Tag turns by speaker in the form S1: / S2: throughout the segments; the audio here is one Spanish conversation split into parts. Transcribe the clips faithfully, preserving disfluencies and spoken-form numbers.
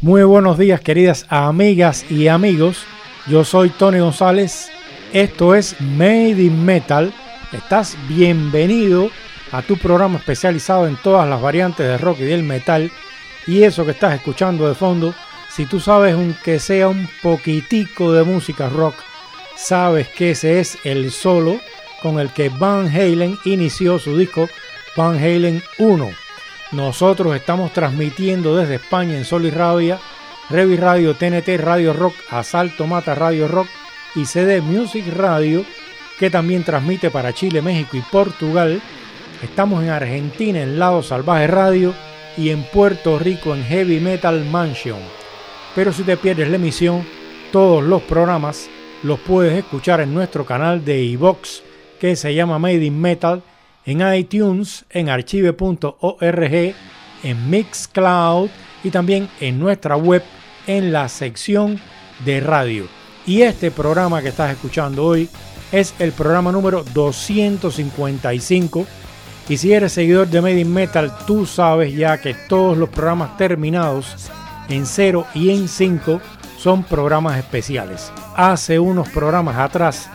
S1: Muy buenos días, queridas amigas y amigos. Yo soy Tony González. Esto es Made in Metal. Estás bienvenido a tu programa especializado en todas las variantes de rock y del metal. Y eso que estás escuchando de fondo, si tú sabes aunque sea un poquitico de música rock, sabes que ese es el solo con el que Van Halen inició su disco Van Halen uno. Nosotros estamos transmitiendo desde España en Sol y Rabia, Revi Radio, T N T Radio Rock, Asalto Mata Radio Rock y C D Music Radio, que también transmite para Chile, México y Portugal. Estamos en Argentina en Lado Salvaje Radio y en Puerto Rico en Heavy Metal Mansion. Pero si te pierdes la emisión, todos los programas los puedes escuchar en nuestro canal de iVoox, que se llama Made in Metal, en iTunes, en archive punto org, en Mixcloud y también en nuestra web en la sección de radio. Y este programa que estás escuchando hoy es el programa número doscientos cincuenta y cinco. Y si eres seguidor de Made in Metal, tú sabes ya que todos los programas terminados en cero y en cinco son programas especiales. Hace unos programas atrás,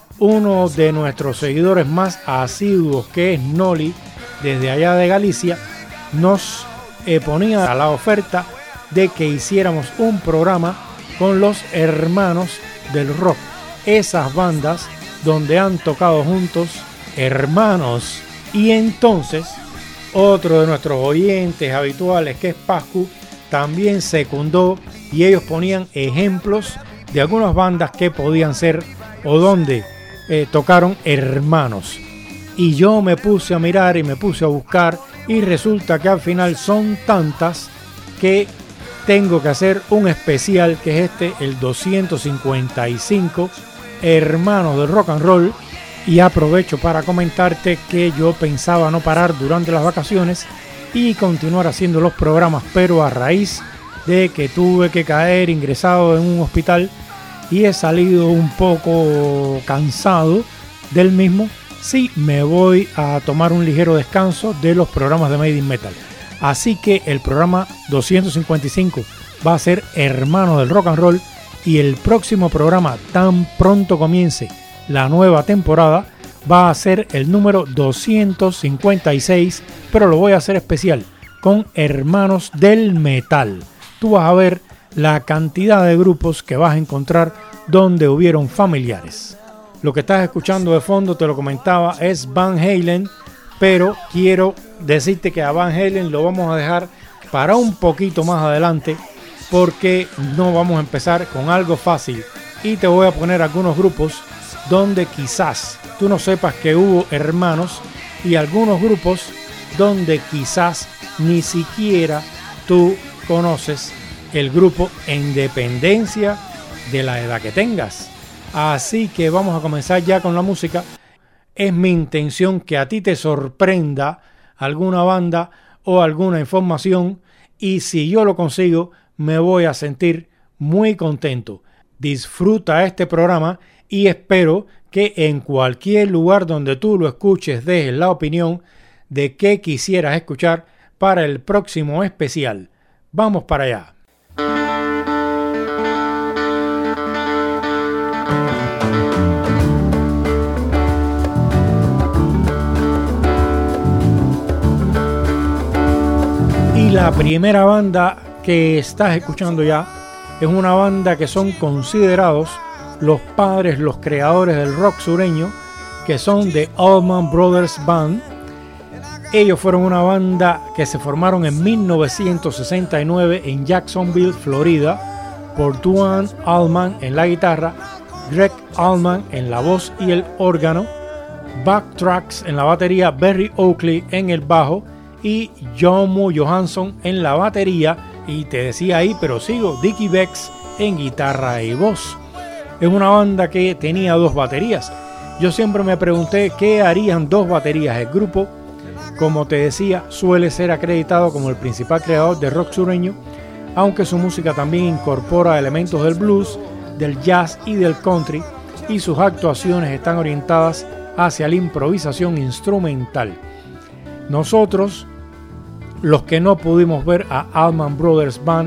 S1: uno de nuestros seguidores más asiduos, que es Noli, desde allá de Galicia, nos eh, ponía a la oferta de que hiciéramos un programa con los hermanos del rock, esas bandas donde han tocado juntos hermanos. Y entonces otro de nuestros oyentes habituales, que es Pascu, también secundó, y ellos ponían ejemplos de algunas bandas que podían ser o donde Eh, tocaron hermanos. Y yo me puse a mirar y me puse a buscar, y resulta que al final son tantas que tengo que hacer un especial, que es este, el doscientos cincuenta y cinco, hermanos del rock and roll. Y aprovecho para comentarte que yo pensaba no parar durante las vacaciones y continuar haciendo los programas, pero a raíz de que tuve que caer ingresado en un hospital y he salido un poco cansado del mismo, sí me voy a tomar un ligero descanso de los programas de Made in Metal. Así que el programa doscientos cincuenta y cinco va a ser Hermanos del Rock and Roll, y el próximo programa, tan pronto comience la nueva temporada, va a ser el número doscientos cincuenta y seis, pero lo voy a hacer especial con Hermanos del Metal. Tú vas a ver la cantidad de grupos que vas a encontrar donde hubieron familiares. Lo que estás escuchando de fondo, te lo comentaba, es Van Halen, pero quiero decirte que a Van Halen lo vamos a dejar para un poquito más adelante, porque no vamos a empezar con algo fácil, y te voy a poner algunos grupos donde quizás tú no sepas que hubo hermanos, y algunos grupos donde quizás ni siquiera tú conoces el grupo, en dependencia de la edad que tengas. Así que vamos a comenzar ya con la música. Es mi intención que a ti te sorprenda alguna banda o alguna información, y si yo lo consigo me voy a sentir muy contento. Disfruta este programa y espero que en cualquier lugar donde tú lo escuches dejes la opinión de qué quisieras escuchar para el próximo especial. Vamos para allá. Y la primera banda que estás escuchando ya es una banda que son considerados los padres, los creadores del rock sureño, que son The Allman Brothers Band. Ellos fueron una banda que se formaron en mil novecientos sesenta y nueve en Jacksonville, Florida, por Duane Allman en la guitarra, Greg Allman en la voz y el órgano, Buck Trucks en la batería, Berry Oakley en el bajo y Jomo Johansson en la batería. Y te decía ahí, pero sigo, Dickie Bex en guitarra y voz. Es una banda que tenía dos baterías. Yo siempre me pregunté qué harían dos baterías. El grupo, como te decía, suele ser acreditado como el principal creador de rock sureño, aunque su música también incorpora elementos del blues, del jazz y del country, y sus actuaciones están orientadas hacia la improvisación instrumental. Nosotros, los que no pudimos ver a Allman Brothers Band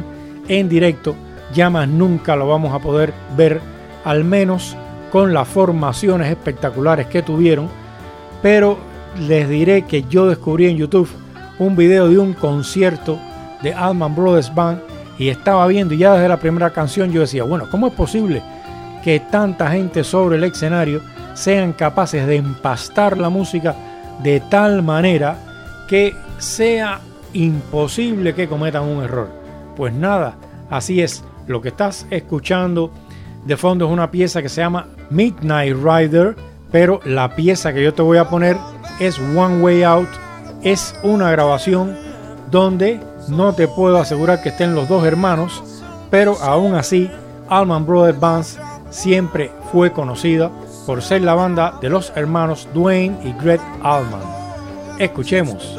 S1: en directo ya más nunca lo vamos a poder ver, al menos con las formaciones espectaculares que tuvieron. Pero les diré que yo descubrí en YouTube un video de un concierto de Allman Brothers Band y estaba viendo, y ya desde la primera canción yo decía, bueno, ¿cómo es posible que tanta gente sobre el escenario sean capaces de empastar la música de tal manera que sea imposible que cometan un error? Pues nada, así es. Lo que estás escuchando de fondo es una pieza que se llama Midnight Rider, pero la pieza que yo te voy a poner es One Way Out. Es una grabación donde no te puedo asegurar que estén los dos hermanos, pero aún así Allman Brothers Band siempre fue conocida por ser la banda de los hermanos Duane y Greg Allman. Escuchemos.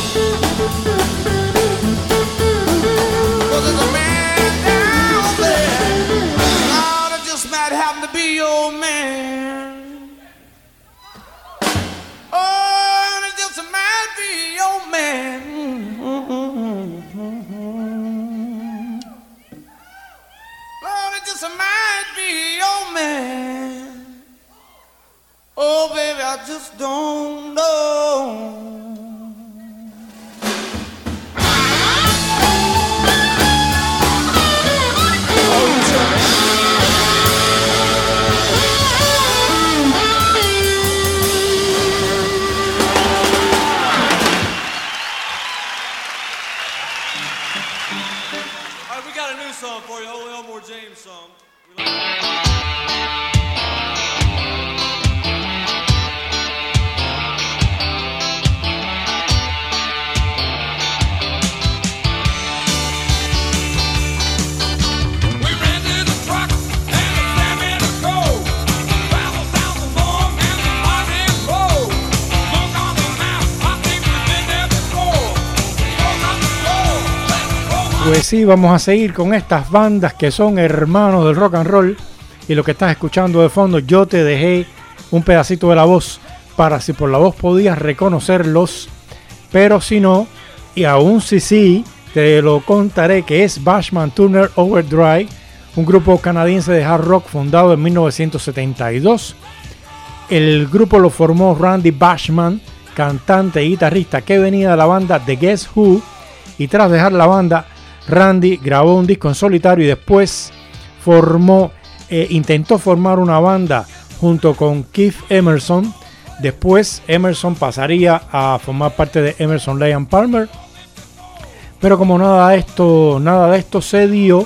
S1: Pues sí, vamos a seguir con estas bandas que son hermanos del rock and roll. Y lo que estás escuchando de fondo, yo te dejé un pedacito de la voz para si por la voz podías reconocerlos. Pero si no, y aún si sí, te lo contaré, que es Bashman Turner Overdrive, un grupo canadiense de hard rock fundado en mil novecientos setenta y dos. El grupo lo formó Randy Bashman, cantante y guitarrista que venía de la banda The Guess Who, y tras dejar la banda, Randy grabó un disco en solitario y después formó, eh, intentó formar una banda junto con Keith Emerson. Después Emerson pasaría a formar parte de Emerson, Lake and Palmer, pero como nada de esto, nada de esto se dio,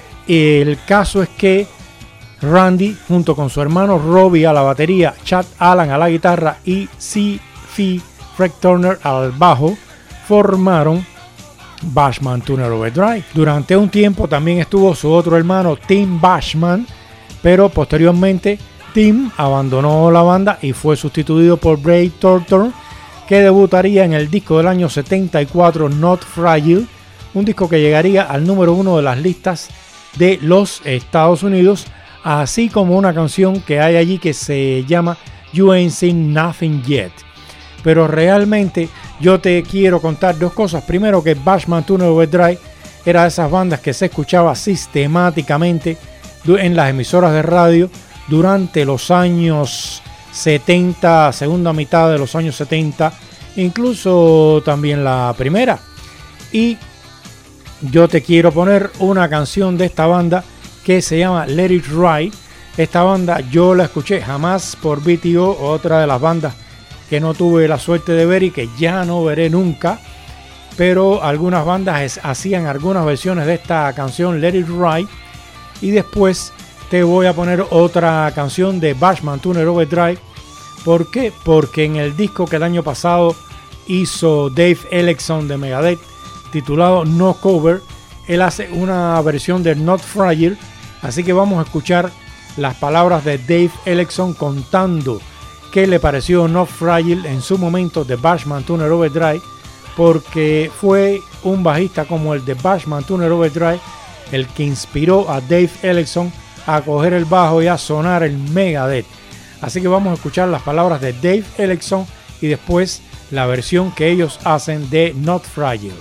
S1: el caso es que Randy junto con su hermano Robbie a la batería, Chad Allen a la guitarra y C. Fred Turner al bajo formaron Bashman Turner Overdrive. Durante un tiempo también estuvo su otro hermano Tim Bashman, pero posteriormente Tim abandonó la banda y fue sustituido por Ray Tortor, que debutaría en el disco del año setenta y cuatro Not Fragile, un disco que llegaría al número uno de las listas de los Estados Unidos, así como una canción que hay allí que se llama You Ain't Seen Nothing Yet. Pero realmente yo te quiero contar dos cosas. Primero, que Bashman Turner Overdrive era de esas bandas que se escuchaba sistemáticamente en las emisoras de radio durante los años setenta, segunda mitad de los años setenta, incluso también la primera. Y yo te quiero poner una canción de esta banda que se llama Let It Ride. Esta banda yo la escuché jamás por B T O, otra de las bandas que no tuve la suerte de ver y que ya no veré nunca, pero algunas bandas es, hacían algunas versiones de esta canción Let It Ride. Y después te voy a poner otra canción de Bashman Turner Overdrive. ¿Por qué? Porque en el disco que el año pasado hizo Dave Ellefson de Megadeth, titulado No Cover, él hace una versión de Not Fragile, así que vamos a escuchar las palabras de Dave Ellefson contando qué le pareció Not Fragile en su momento de Bashman Turner Overdrive, porque fue un bajista como el de Bashman Turner Overdrive el que inspiró a Dave Ellefson a coger el bajo y a sonar el Megadeth. Así que vamos a escuchar las palabras de Dave Ellefson y después la versión que ellos hacen de Not Fragile.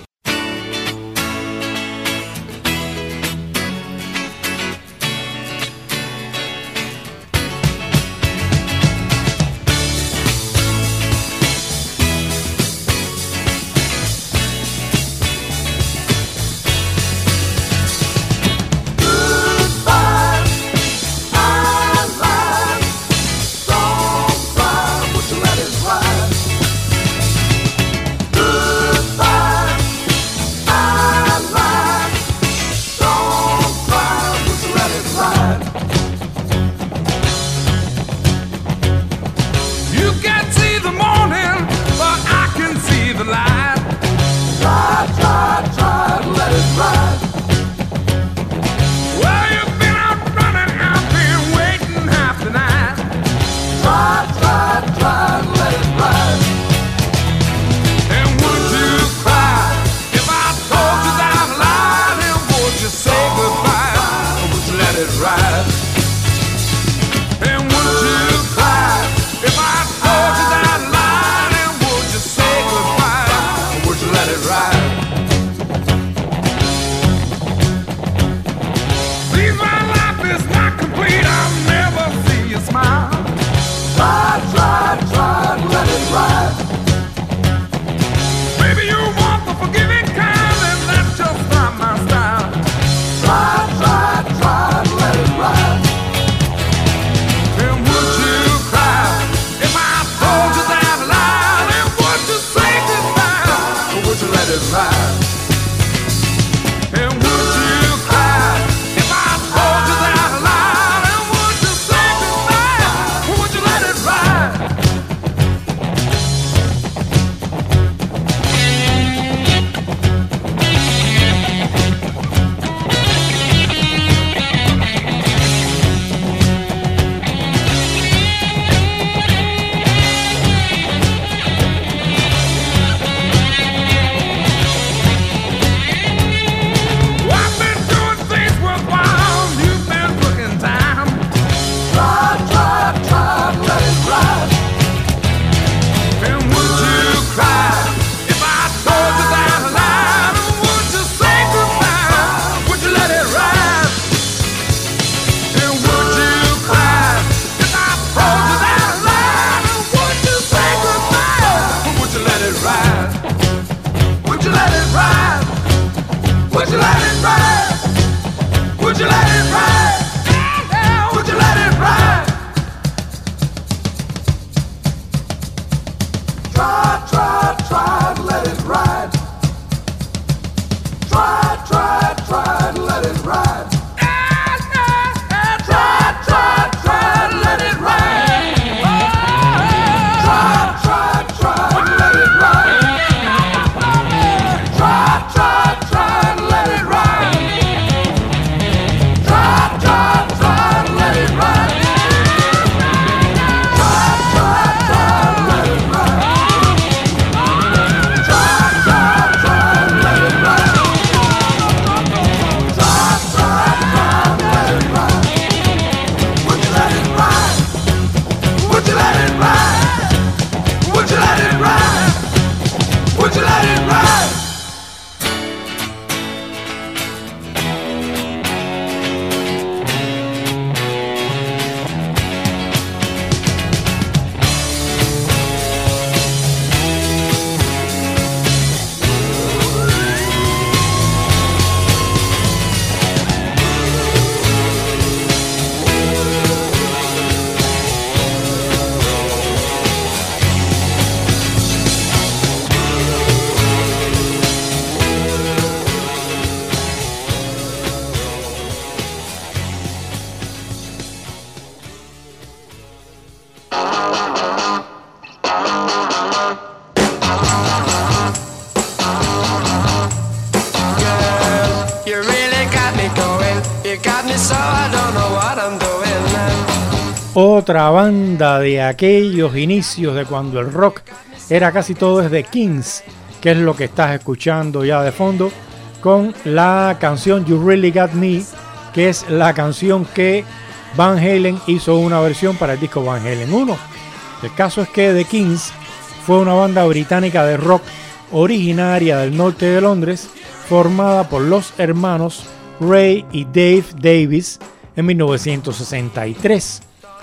S1: otra banda de aquellos inicios de cuando el rock era casi todo es The Kings, que es lo que estás escuchando ya de fondo, con la canción You Really Got Me, que es la canción que Van Halen hizo una versión para el disco Van Halen uno. El caso es que The Kings fue una banda británica de rock originaria del norte de Londres, formada por los hermanos Ray y Dave Davis en mil novecientos sesenta y tres.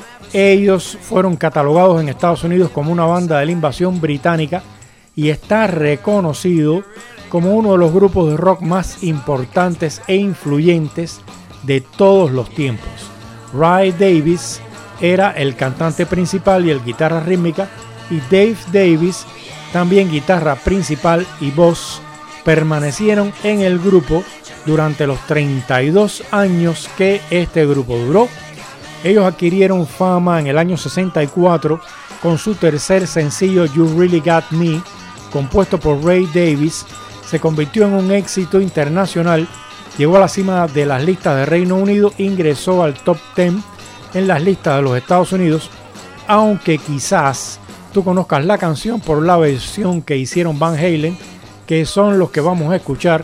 S1: Ellos fueron catalogados en Estados Unidos como una banda de la invasión británica y está reconocido como uno de los grupos de rock más importantes e influyentes de todos los tiempos. Ray Davis era el cantante principal y el guitarra rítmica, y Dave Davis, también guitarra principal y voz, permanecieron en el grupo durante los treinta y dos años que este grupo duró. Ellos adquirieron fama en el año sesenta y cuatro con su tercer sencillo You Really Got Me, compuesto por Ray Davis. Se convirtió en un éxito internacional, llegó a la cima de las listas de Reino Unido, ingresó al top diez en las listas de los Estados Unidos, aunque quizás tú conozcas la canción por la versión que hicieron Van Halen, que son los que vamos a escuchar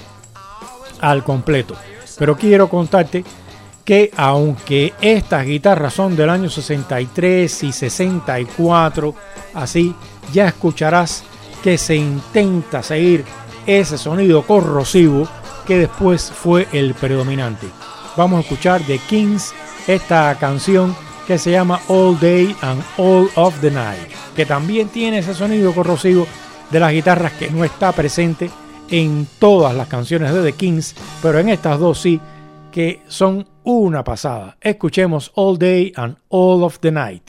S1: al completo. Pero quiero contarte que aunque estas guitarras son del año sesenta y tres y sesenta y cuatro, así ya escucharás que se intenta seguir ese sonido corrosivo que después fue el predominante. Vamos a escuchar The Kings, esta canción que se llama All Day and All of the Night, que también tiene ese sonido corrosivo de las guitarras que no está presente en todas las canciones de The Kings, pero en estas dos sí, que son una pasada. Escuchemos All Day and All of the Night.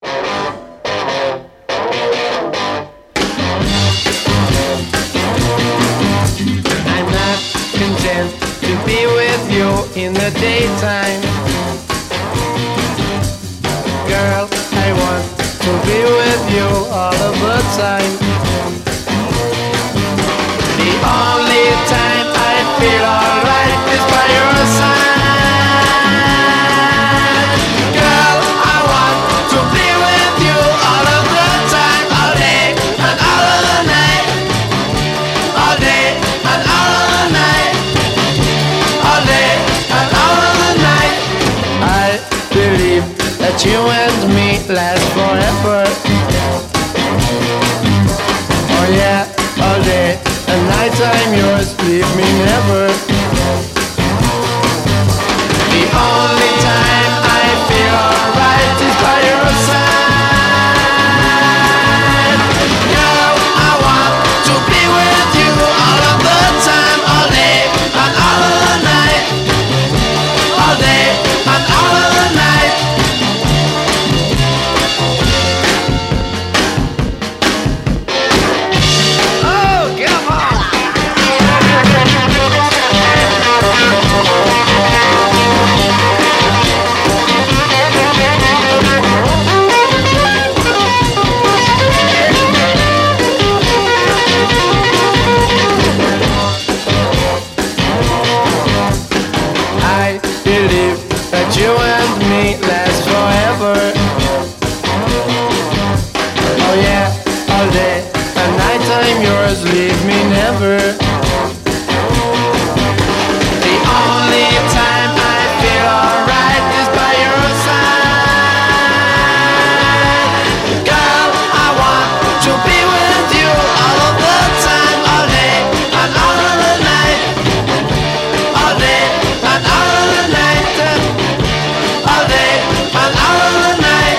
S2: I'm not content to be with you in the daytime. Girl, I want to be with you all of the time. The only time I feel alright is by your side. Girl, I want to be with you all of the time, all day and all of the night. All day and all of the night. All day and all of the night. I believe that you and me last forever. Oh yeah, all day and night I'm yours, leave me never. The only time I feel alright is by your side. Girl, I want to be with you all of the time, all day and all of the night. All day and all of the night. Oh, come on! I believe that you and me last forever. Oh yeah, all day and night I'm yours, leave me never. The only time I feel alright is by your side. Girl, I want to be with you all of the time, all day and all of the night. All day and all of the night. All day and all of the night.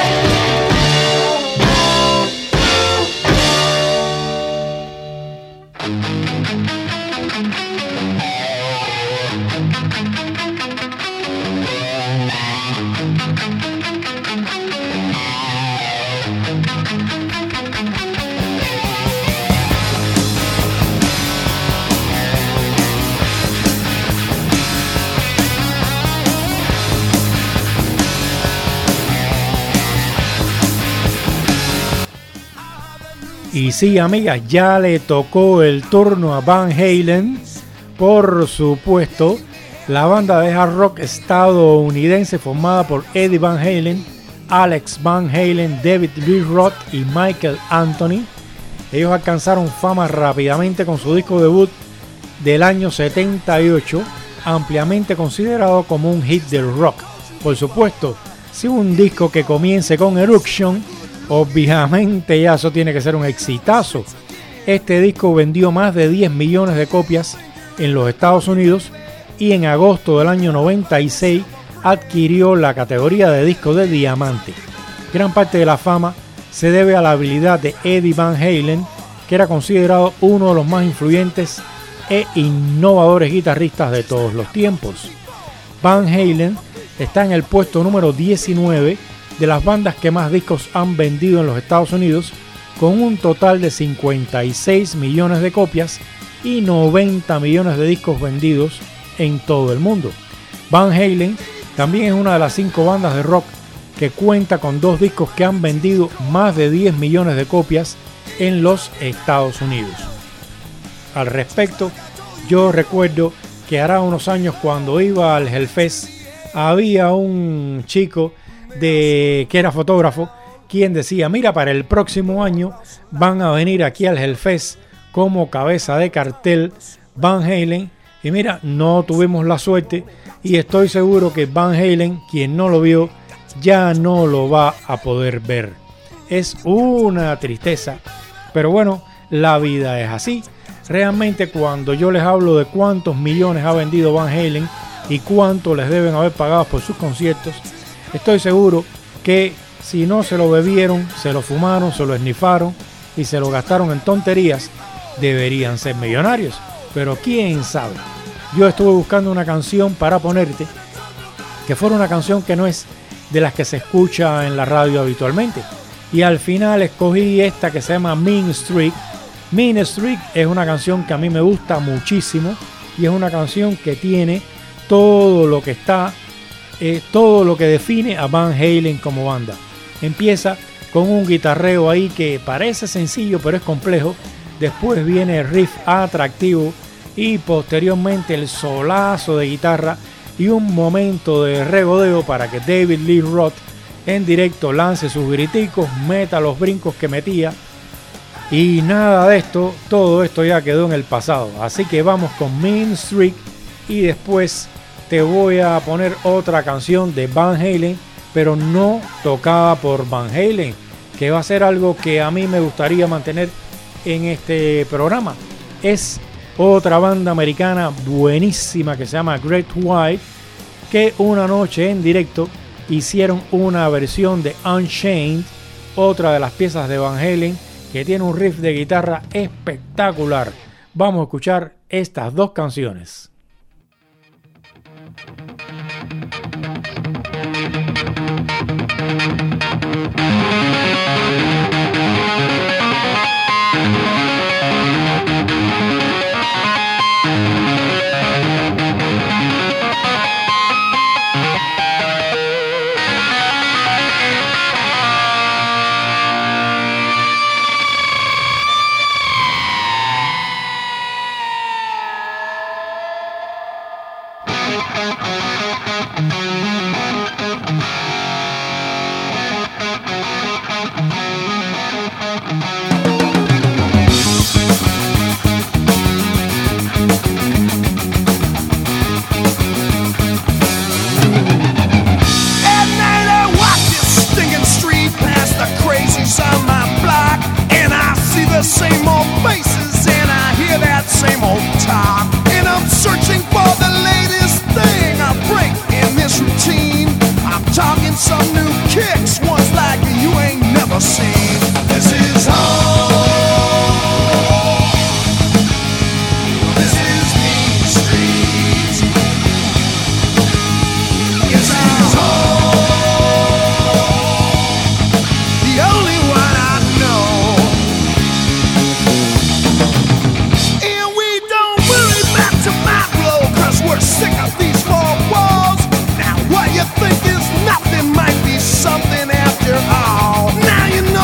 S1: Y sí, amigas, ya le tocó el turno a Van Halen. Por supuesto, la banda de hard rock estadounidense formada por Eddie Van Halen, Alex Van Halen, David Lee Roth y Michael Anthony. Ellos alcanzaron fama rápidamente con su disco debut del año setenta y ocho, ampliamente considerado como un hit del rock. Por supuesto, si un disco que comience con Eruption, obviamente ya eso tiene que ser un exitazo. Este disco vendió más de diez millones de copias en los Estados Unidos y en agosto del año noventa y seis adquirió la categoría de disco de diamante. Gran parte de la fama se debe a la habilidad de Eddie Van Halen, que era considerado uno de los más influyentes e innovadores guitarristas de todos los tiempos. Van Halen está en el puesto número diecinueve de las bandas que más discos han vendido en los Estados Unidos, con un total de cincuenta y seis millones de copias y noventa millones de discos vendidos en todo el mundo. Van Halen también es una de las cinco bandas de rock que cuenta con dos discos que han vendido más de diez millones de copias en los Estados Unidos. Al respecto, yo recuerdo que hará unos años, cuando iba al Hellfest, había un chico de, que era fotógrafo, quien decía: mira, para el próximo año van a venir aquí al Hellfest como cabeza de cartel Van Halen. Y mira, no tuvimos la suerte, y estoy seguro que Van Halen, quien no lo vio, ya no lo va a poder ver. Es una tristeza, pero bueno, la vida es así. Realmente, cuando yo les hablo de cuántos millones ha vendido Van Halen y cuánto les deben haber pagado por sus conciertos, estoy seguro que si no se lo bebieron, se lo fumaron, se lo esnifaron y se lo gastaron en tonterías, deberían ser millonarios. Pero quién sabe. Yo estuve buscando una canción para ponerte que fuera una canción que no es de las que se escucha en la radio habitualmente, y al final escogí esta que se llama Mean Streak. Mean Streak es una canción que a mí me gusta muchísimo, y es una canción que tiene todo lo que está eh, todo lo que define a Van Halen como banda. Empieza con un guitarreo ahí que parece sencillo pero es complejo. Después viene el riff atractivo y posteriormente el solazo de guitarra y un momento de regodeo para que David Lee Roth en directo lance sus griticos, meta los brincos que metía. Y nada de esto, todo esto ya quedó en el pasado. Así que vamos con Mean Streak, y después te voy a poner otra canción de Van Halen, pero no tocada por Van Halen, que va a ser algo que a mí me gustaría mantener en este programa. Es otra banda americana buenísima que se llama Great White, que una noche en directo hicieron una versión de Unchained, otra de las piezas de Van Halen, que tiene un riff de guitarra espectacular. Vamos a escuchar estas dos canciones.
S2: Think is nothing might be something after all. Now you know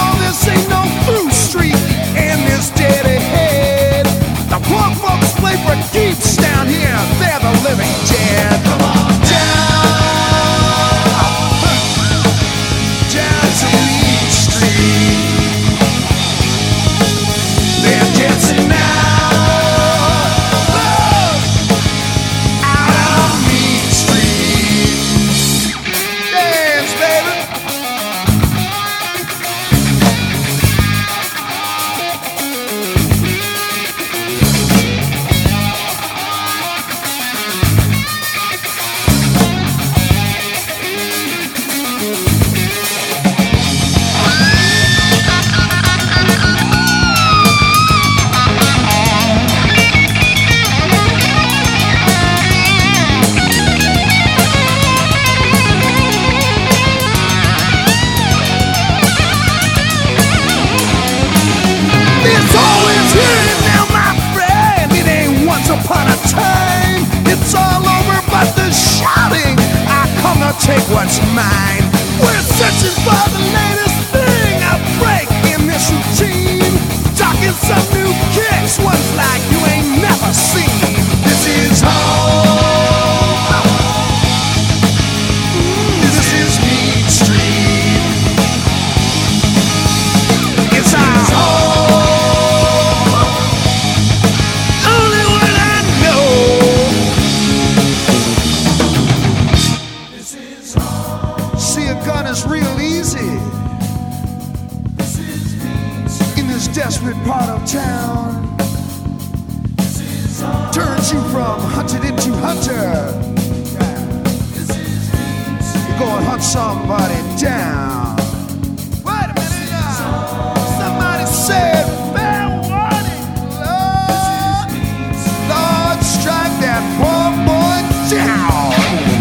S2: what's mine. We're searching for the latest thing, a break in this routine. Talking some new kicks, ones like you ain't never seen. This is home. This is Mean Street. It's our home. Only one I know. This is home. See, a gun is real easy. This is Mean Street. In this desperate part of town. This is home. Turns you from hunted into hunter. Go and hunt somebody down. Wait a minute now. Somebody said, fair warning, Lord. Lord, strike that poor boy down.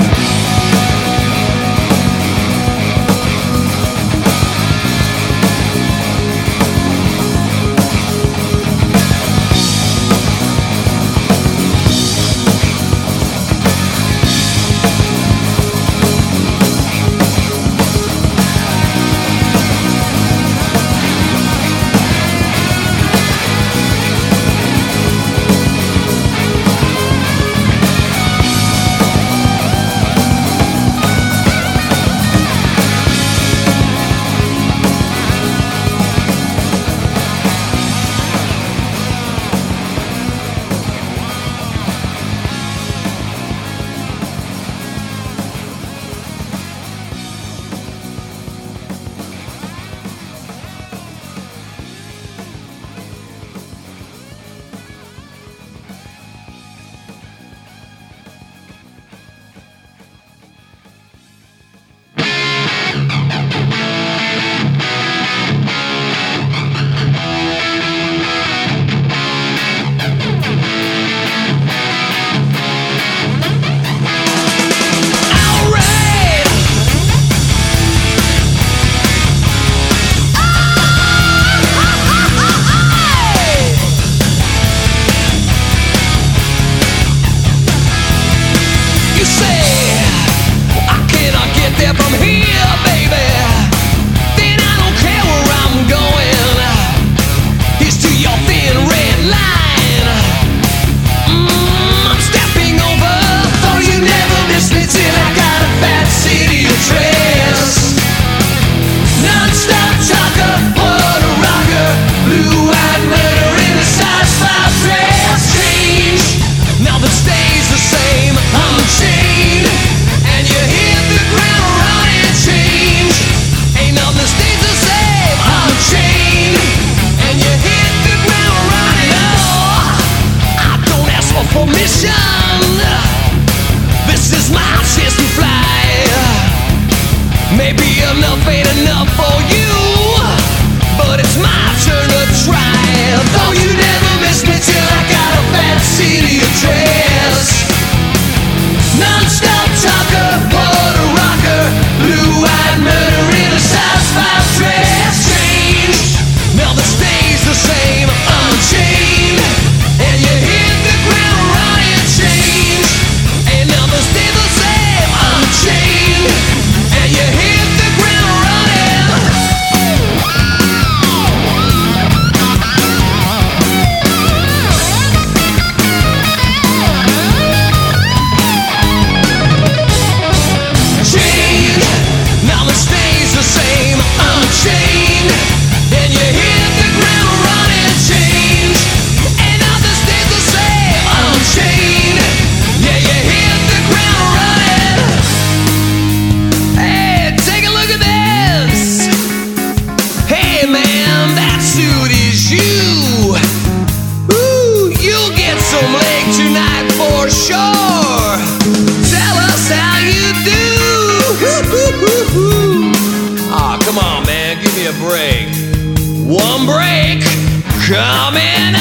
S3: coming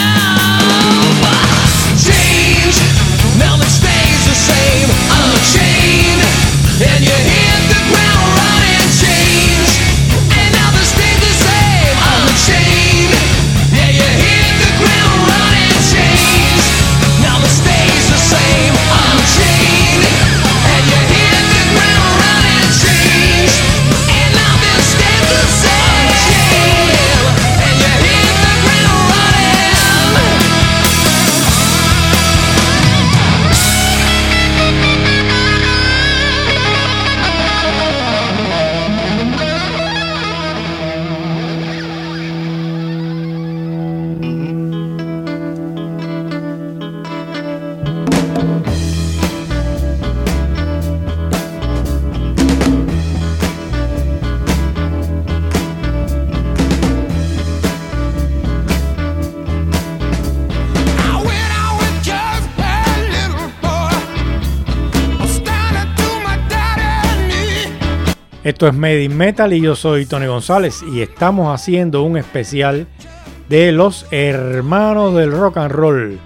S3: up. Change, nothing stays the same. Unchained, and you hit the ground running. Change, and nothing stays the same. Unchained, yeah, you hit the ground running. Change, nothing stays the same. Unchained, and you hit the ground running. Change.
S1: Esto es Made in Metal y yo soy Tony González y estamos haciendo un especial de los hermanos del rock and roll.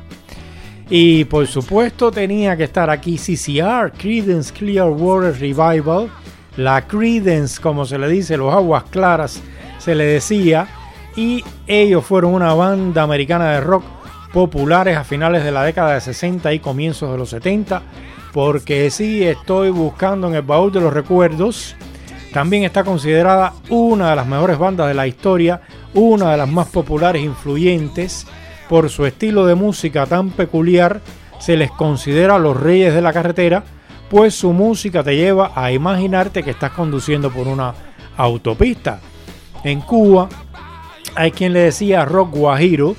S1: Y por supuesto tenía que estar aquí C C R, Creedence Clearwater Revival. La Creedence, como se le dice, los aguas claras se le decía. Y ellos fueron una banda americana de rock populares a finales de la década de sesenta y comienzos de los setenta. Porque sí, estoy buscando en el baúl de los recuerdos. También está considerada una de las mejores bandas de la historia, una de las más populares e influyentes. Por su estilo de música tan peculiar, se les considera los reyes de la carretera, pues su música te lleva a imaginarte que estás conduciendo por una autopista. En Cuba hay quien le decía rock guajiro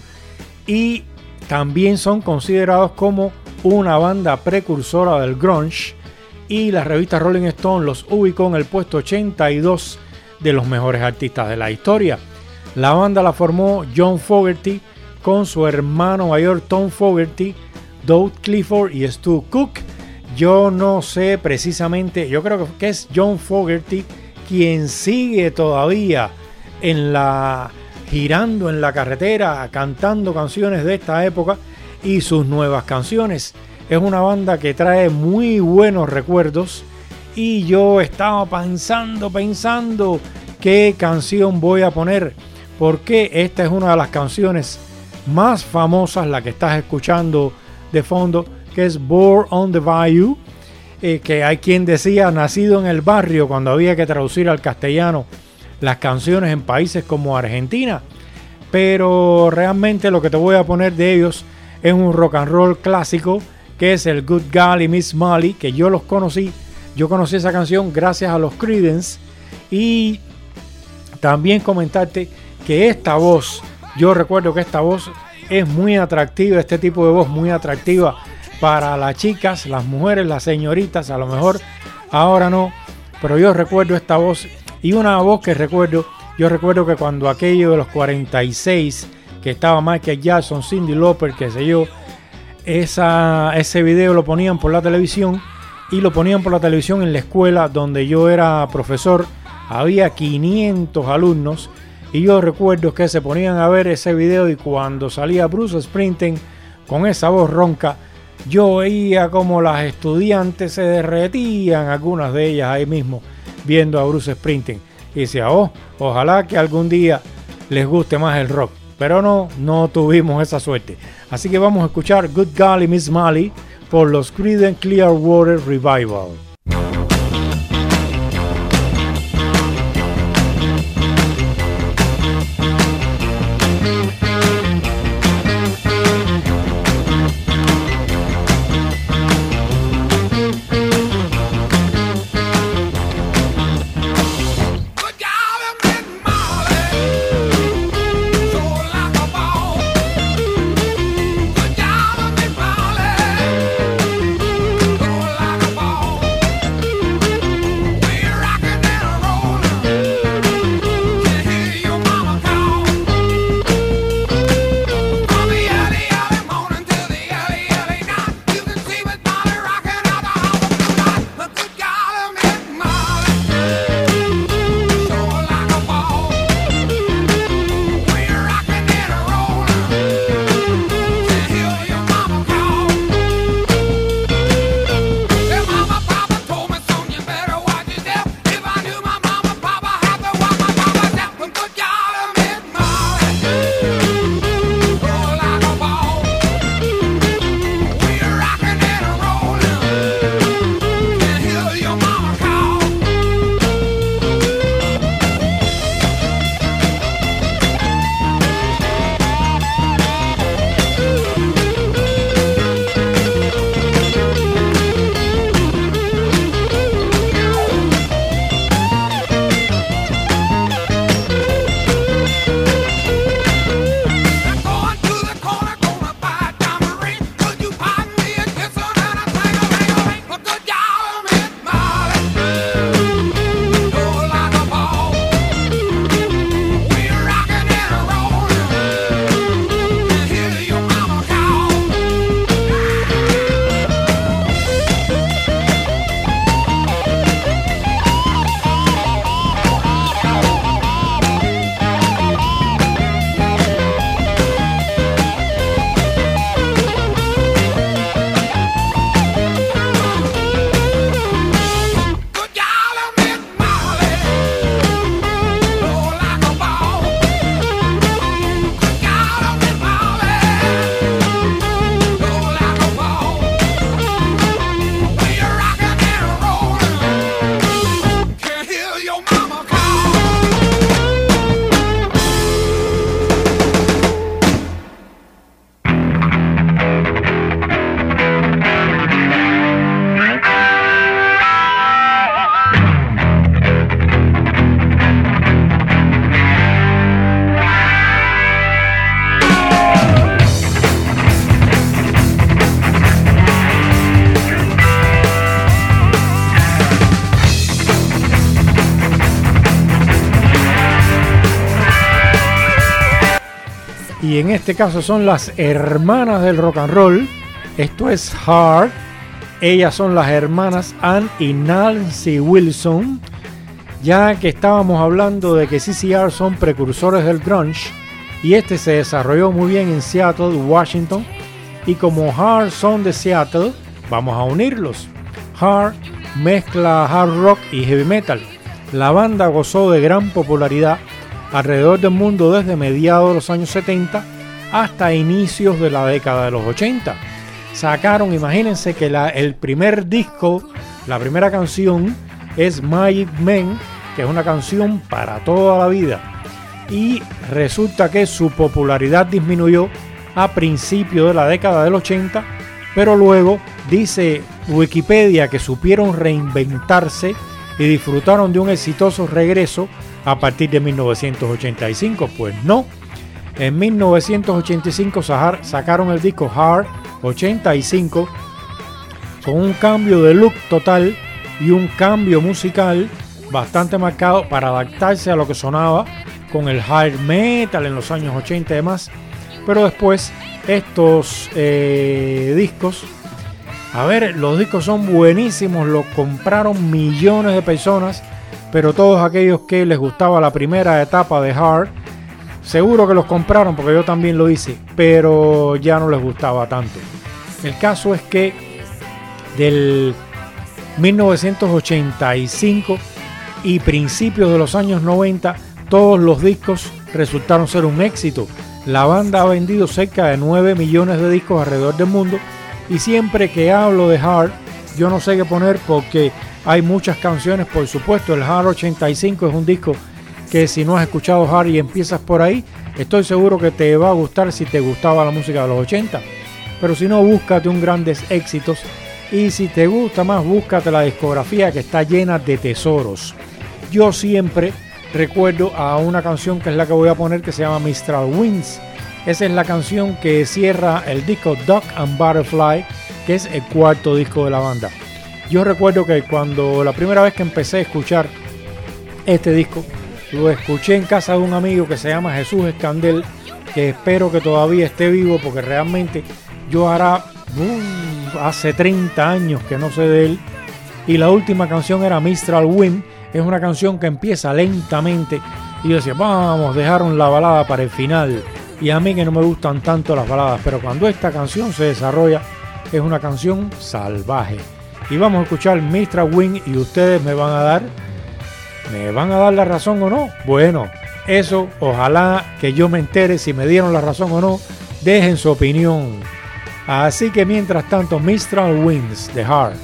S1: y también son considerados como una banda precursora del grunge. Y la revista Rolling Stone los ubicó en el puesto ochenta y dos de los mejores artistas de la historia. La banda la formó John Fogerty con su hermano mayor Tom Fogerty, Doug Clifford y Stu Cook. Yo no sé precisamente, yo creo que es John Fogerty quien sigue todavía en la, girando en la carretera, cantando canciones de esta época y sus nuevas canciones. Es una banda que trae muy buenos recuerdos y yo estaba pensando, pensando qué canción voy a poner, porque esta es una de las canciones más famosas, la que estás escuchando de fondo, que es Born on the Bayou, eh, que hay quien decía nacido en el barrio cuando había que traducir al castellano las canciones en países como Argentina, pero realmente lo que te voy a poner de ellos es un rock and roll clásico, que es el Good Golly Miss Molly, que yo los conocí, yo conocí esa canción gracias a los Creedence. Y también comentarte que esta voz, yo recuerdo que esta voz es muy atractiva, este tipo de voz muy atractiva para las chicas, las mujeres, las señoritas, a lo mejor ahora no, pero yo recuerdo esta voz y una voz que recuerdo, yo recuerdo que cuando aquello de los cuarenta y seis, que estaba Michael Jackson, Cyndi Lauper, qué sé yo, Esa, ese video lo ponían por la televisión y lo ponían por la televisión en la escuela donde yo era profesor. Había quinientos alumnos y yo recuerdo que se ponían a ver ese video y cuando salía Bruce Springsteen con esa voz ronca, yo veía como las estudiantes se derretían, algunas de ellas ahí mismo, viendo a Bruce Springsteen. Y decía, oh, ojalá que algún día les guste más el rock. Pero no, no tuvimos esa suerte. Así que vamos a escuchar Good Golly Miss Molly por los Creedence Clearwater Revival.
S3: Good
S1: y en este caso son las hermanas del rock and roll. Esto es Hard. Ellas son las hermanas Ann y Nancy Wilson. Ya que estábamos hablando de que C C R son precursores del grunge, y este se desarrolló muy bien en Seattle, Washington, y como Hard son de Seattle, vamos a unirlos. Hard mezcla hard rock y heavy metal. La banda gozó de gran popularidad alrededor del mundo desde mediados de los años setenta hasta inicios de la década de los ochenta. Sacaron, imagínense que la, el primer disco, la primera canción es Magic Man, que es una canción para toda la vida, y resulta que su popularidad disminuyó a principios de la década del ochenta, pero luego dice Wikipedia que supieron reinventarse y disfrutaron de un exitoso regreso a partir de mil novecientos ochenta y cinco. Pues no, en mil novecientos ochenta y cinco sacaron el disco Hard ochenta y cinco con un cambio de look total y un cambio musical bastante marcado para adaptarse a lo que sonaba con el hard metal en los años ochenta y demás. Pero después estos eh, discos, a ver, los discos son buenísimos, los compraron millones de personas, pero todos aquellos que les gustaba la primera etapa de Hard, seguro que los compraron porque yo también lo hice, pero ya no les gustaba tanto. El caso es que del mil novecientos ochenta y cinco y principios de los años noventa, todos los discos resultaron ser un éxito. La banda ha vendido cerca de nueve millones de discos alrededor del mundo, y siempre que hablo de Hard, yo no sé qué poner porque hay muchas canciones, por supuesto. El Hard ochenta y cinco es un disco que si no has escuchado Hard y empiezas por ahí, estoy seguro que te va a gustar si te gustaba la música de los ochenta. Pero si no, búscate un grandes éxitos, y si te gusta más, búscate la discografía que está llena de tesoros. Yo siempre recuerdo a una canción que es la que voy a poner, que se llama Mistral Winds. Esa es la canción que cierra el disco Duck and Butterfly, que es el cuarto disco de la banda. Yo recuerdo que cuando la primera vez que empecé a escuchar este disco, lo escuché en casa de un amigo que se llama Jesús Escandel, que espero que todavía esté vivo porque realmente yo hará uh, hace treinta años que no sé de él. Y la última canción era Mistral Wind. Es una canción que empieza lentamente y yo decía, vamos, dejaron la balada para el final. Y a mí que no me gustan tanto las baladas, pero cuando esta canción se desarrolla es una canción salvaje. Y vamos a escuchar Mistral Wind y ustedes me van a dar, me van a dar la razón o no. Bueno, eso ojalá que yo me entere si me dieron la razón o no. Dejen su opinión. Así que mientras tanto, Mistral Winds de Hard.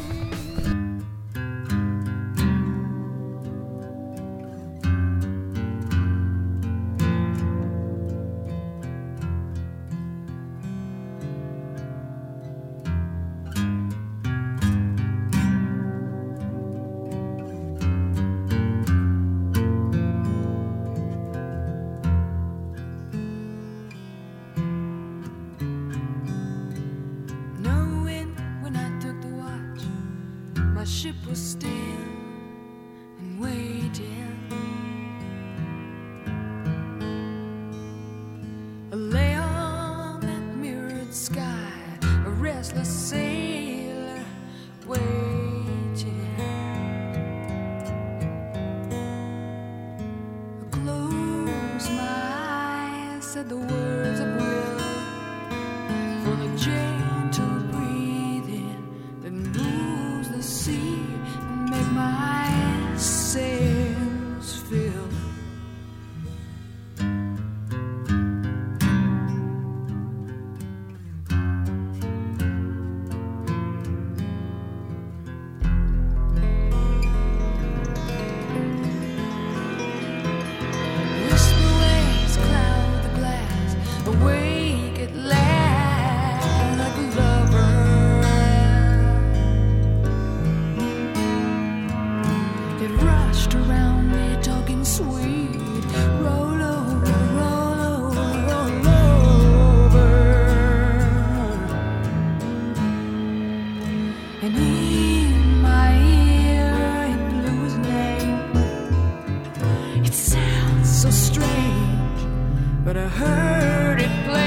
S3: But I heard it play.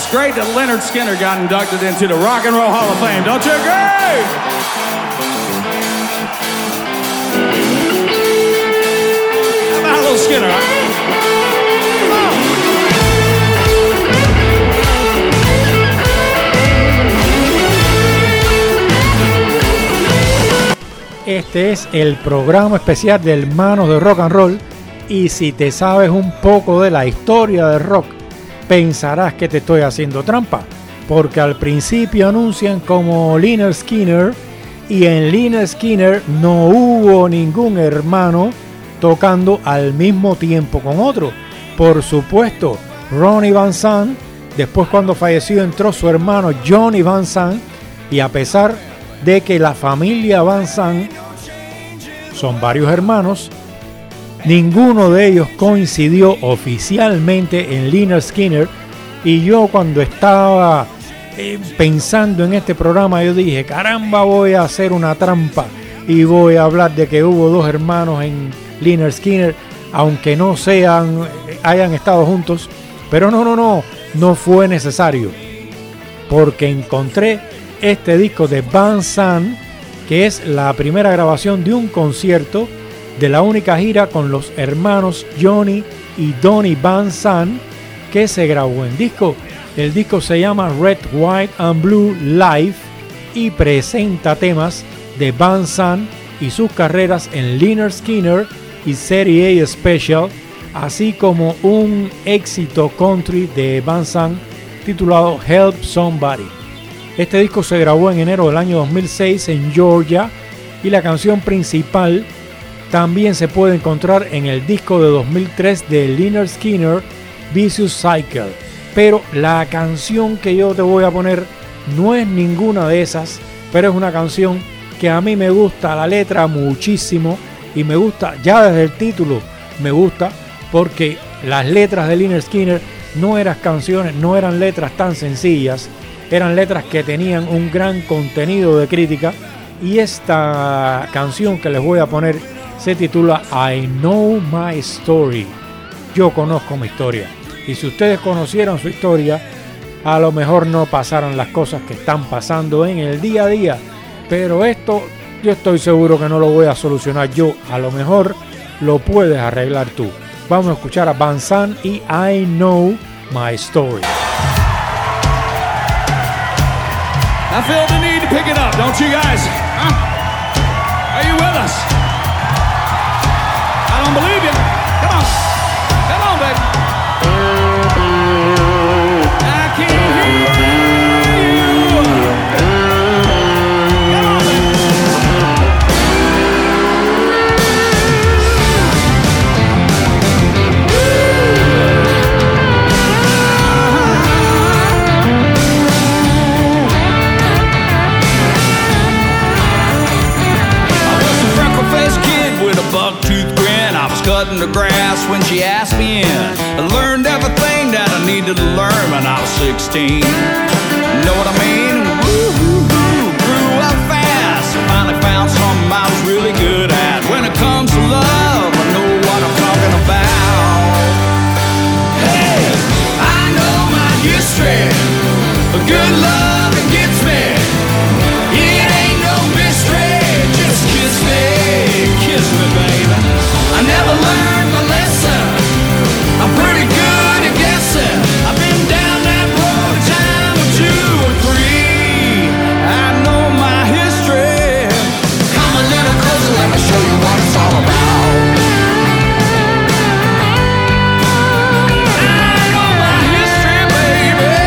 S4: it's great that Leonard Skinner got inducted into the Rock and Roll Hall of Fame. Don't you agree? How about a little Skinner, huh?
S1: Este es el programa especial de Hermanos de Rock and Roll, y si te sabes un poco de la historia del rock, pensarás que te estoy haciendo trampa, porque al principio anuncian como Lynyrd Skynyrd, y en Lynyrd Skynyrd no hubo ningún hermano tocando al mismo tiempo con otro. Por supuesto, Ronnie Van Zant. Después, cuando falleció, entró su hermano Johnny Van Zant, y a pesar de que la familia Van Zant son varios hermanos, ninguno de ellos coincidió oficialmente en Lynyrd Skynyrd. Y yo, cuando estaba eh, pensando en este programa, yo dije, caramba, voy a hacer una trampa y voy a hablar de que hubo dos hermanos en Lynyrd Skynyrd, aunque no sean, hayan estado juntos. Pero no, no, no, no fue necesario, porque encontré este disco de Van Zant, que es la primera grabación de un concierto de la única gira con los hermanos Johnny y Donnie Van Zant que se grabó en disco. El disco se llama Red, White and Blue Live y presenta temas de Van Zant y sus carreras en Lynyrd Skynyrd y Serie A Special, así como un éxito country de Van Zant titulado Help Somebody. Este disco se grabó en enero del año dos mil seis en Georgia, y la canción principal también se puede encontrar en el disco de dos mil tres de Lynyrd Skynyrd, Vicious Cycle. Pero la canción que yo te voy a poner no es ninguna de esas, pero es una canción que a mí me gusta la letra muchísimo, y me gusta ya desde el título, me gusta porque las letras de Lynyrd Skynyrd no eran canciones, no eran letras tan sencillas, eran letras que tenían un gran contenido de crítica. Y esta canción que les voy a poner se titula I Know My Story. Yo conozco mi historia. Y si ustedes conocieran su historia, a lo mejor no pasaran las cosas que están pasando en el día a día. Pero esto yo estoy seguro que no lo voy a solucionar yo. A lo mejor lo puedes arreglar tú. Vamos a escuchar a Van Zant y I Know My Story.
S4: I feel the need to pick it up, don't you guys? Huh? Are you with us? I don't believe you. Come on. Come on, baby. I can't hear you. Come on, baby. Buck-toothed grin, I was cutting the grass when she asked me in. I learned everything that I needed to learn when I was sixteen. Know what I mean? Woo-hoo-hoo, grew up fast. Finally found something I was really good at. When it comes to love, I know what I'm talking about. Hey, I know my history. A good love it gets me. It ain't no mystery. Just kiss me, kiss me, baby. I never learned my lesson. I'm pretty good at guessing. I've been down that road a time or two or three. I know my history. Come a little closer, let me show you what it's all about. I know my history, baby.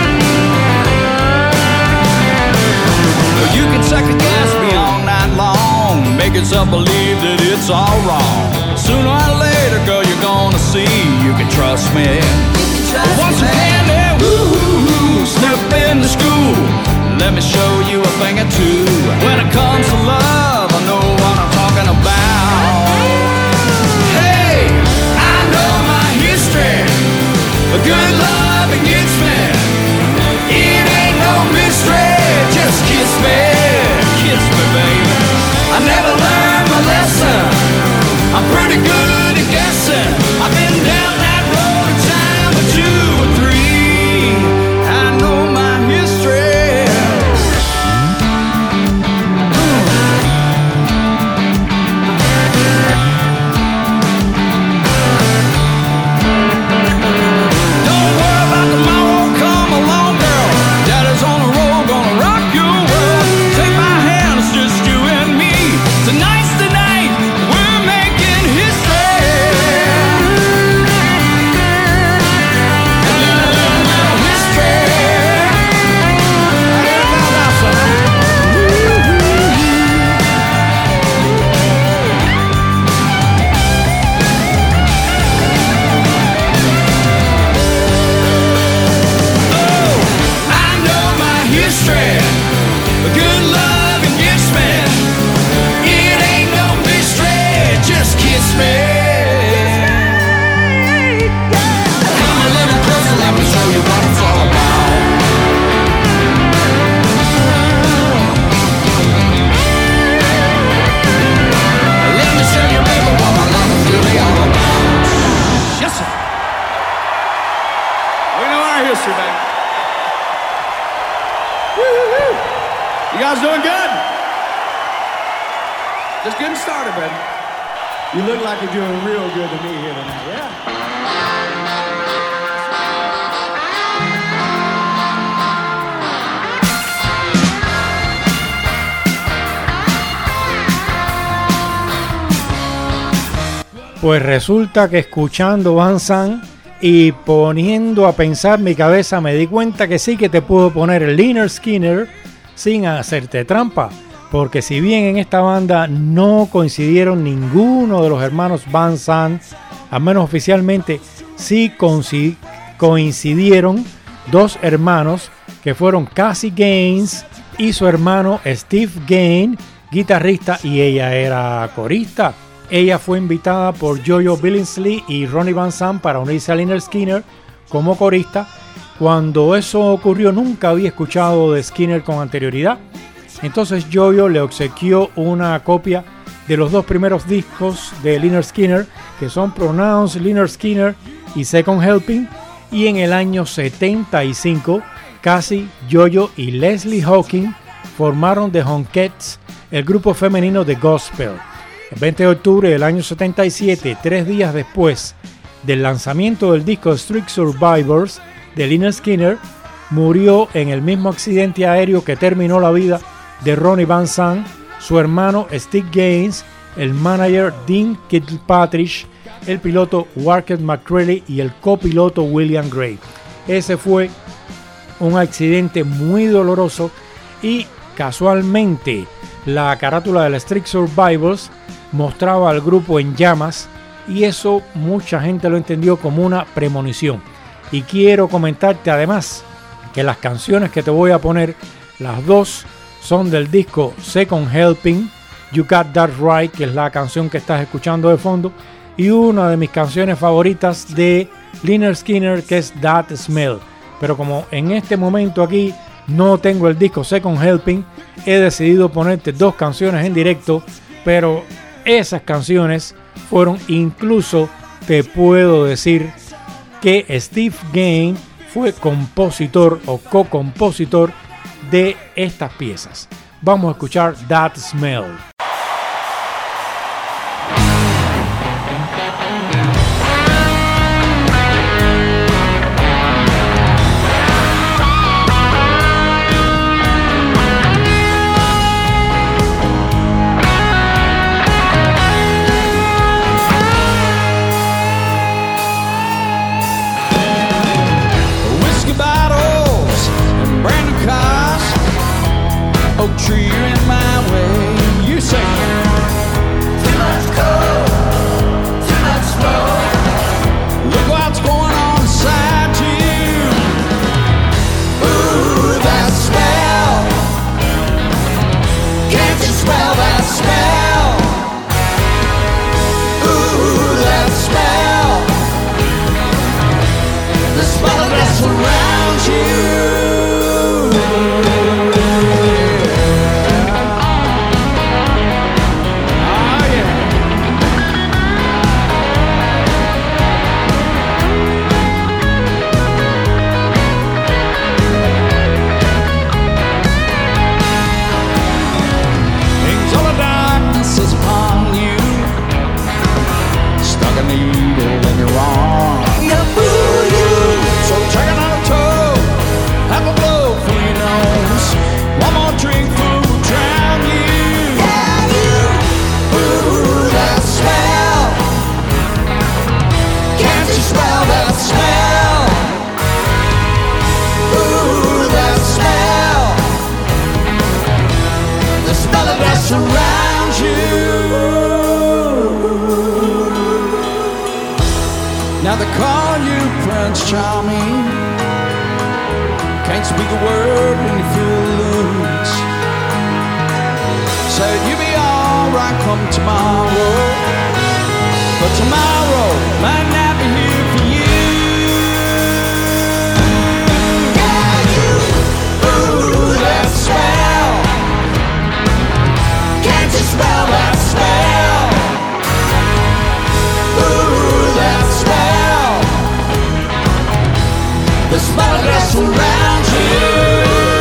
S4: You can second guess me all night long, make yourself believe that it's all wrong. Sooner or later, girl, you're gonna see. You can trust me. Trust Once me. Again, there, woo-hoo-hoo, snip into school. Let me show you a thing or two. When it comes to love, I know what I'm talking about. Hey, I know my history. A good love, it gets me. It ain't no mystery. Just kiss me, kiss me, baby. I never learned my lesson. I'm pretty good at guessing. I've been down that road a time or two or three. I We know our history, baby. Woo-hoo-hoo. You guys doing good? Just getting started, baby.
S5: You look like you're doing real good to me here tonight, yeah?
S1: Pues resulta que escuchando Van Sant y poniendo a pensar mi cabeza me di cuenta que sí que te puedo poner el Lynyrd Skynyrd sin hacerte trampa, porque si bien en esta banda no coincidieron ninguno de los hermanos Van Sant, al menos oficialmente sí coincidieron dos hermanos que fueron Cassie Gaines y su hermano Steve Gaines, guitarrista, y ella era corista. Ella fue invitada por Yo-Yo Billingsley y Ronnie Van Sant para unirse a Lynyrd Skynyrd como corista. Cuando eso ocurrió, nunca había escuchado de Skynyrd con anterioridad. Entonces Yo-Yo le obsequió una copia de los dos primeros discos de Lynyrd Skynyrd, que son Pronouns Lynyrd Skynyrd y Second Helping. Y en el año setenta y cinco, Cassie, Yo-Yo y Leslie Hawking formaron The Honkettes, el grupo femenino de gospel. El veinte de octubre del año setenta y siete, tres días después del lanzamiento del disco Street Survivors de Lynyrd Skynyrd, murió en el mismo accidente aéreo que terminó la vida de Ronnie Van Sant, su hermano Steve Gaines, el manager Dean Kilpatrick, el piloto Walker McCready y el copiloto William Gray. Ese fue un accidente muy doloroso y casualmente la carátula de la Street Survivors mostraba al grupo en llamas y eso mucha gente lo entendió como una premonición. Y quiero comentarte además que las canciones que te voy a poner, las dos son del disco Second Helping, You Got That Right, que es la canción que estás escuchando de fondo, y una de mis canciones favoritas de Lynyrd Skynyrd, que es That Smell. Pero como en este momento aquí no tengo el disco Second Helping, he decidido ponerte dos canciones en directo, pero esas canciones fueron, incluso te puedo decir que Steve Gaines fue compositor o co-compositor de estas piezas. Vamos a escuchar That Smell.
S4: Oak tree, you're in my way. You say
S2: Too much cold, too much smoke.
S4: look what's going on inside you.
S2: Ooh, that smell. Can't you smell that smell? Ooh, that smell. The smell that surrounds you. Surround you.
S4: Now they call you Prince Charming. Can't speak a word when you feel loose. Said you'll be alright come tomorrow, but tomorrow might not be here for you.
S2: Yeah, you. Ooh, that smell. Can't you smell that smell? Ooh, that smell.
S3: The smell of dust around you.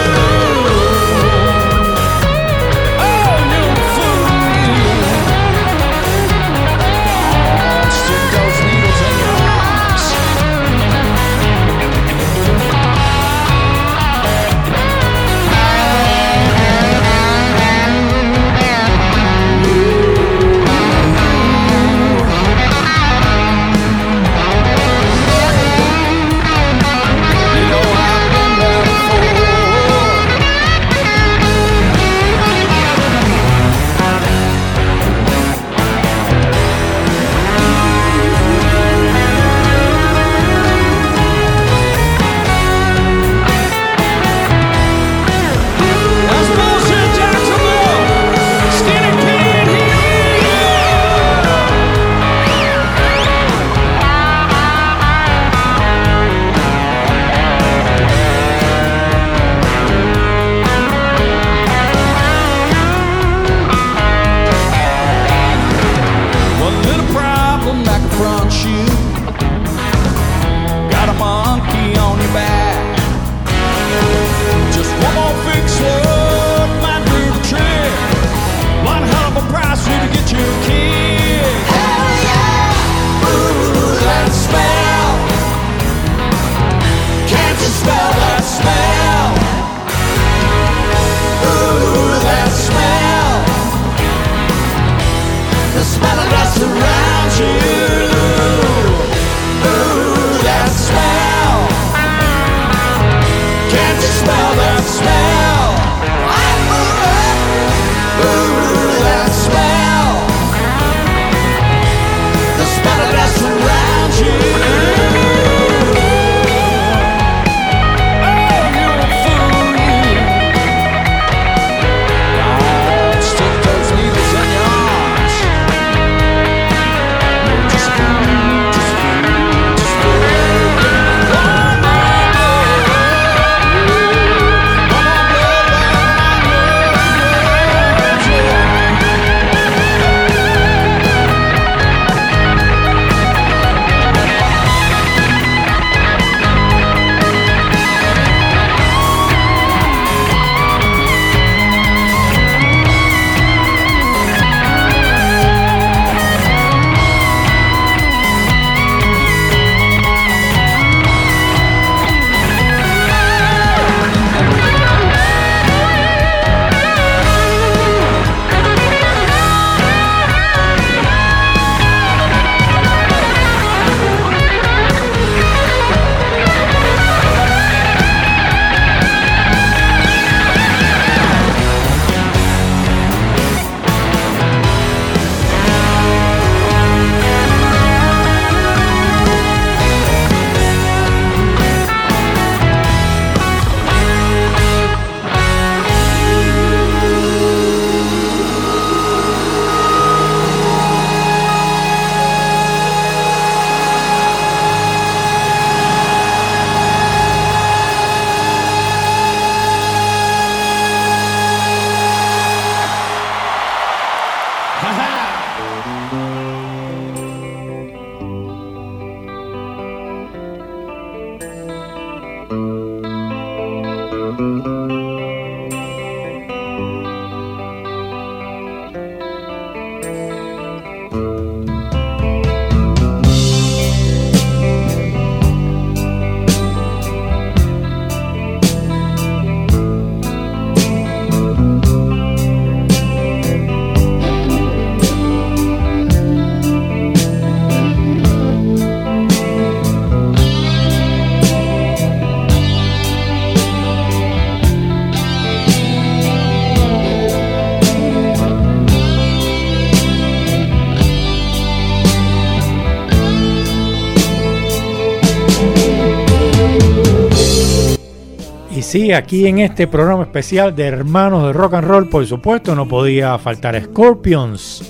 S1: Sí, aquí en este programa especial de Hermanos de Rock and Roll, por supuesto, no podía faltar Scorpions.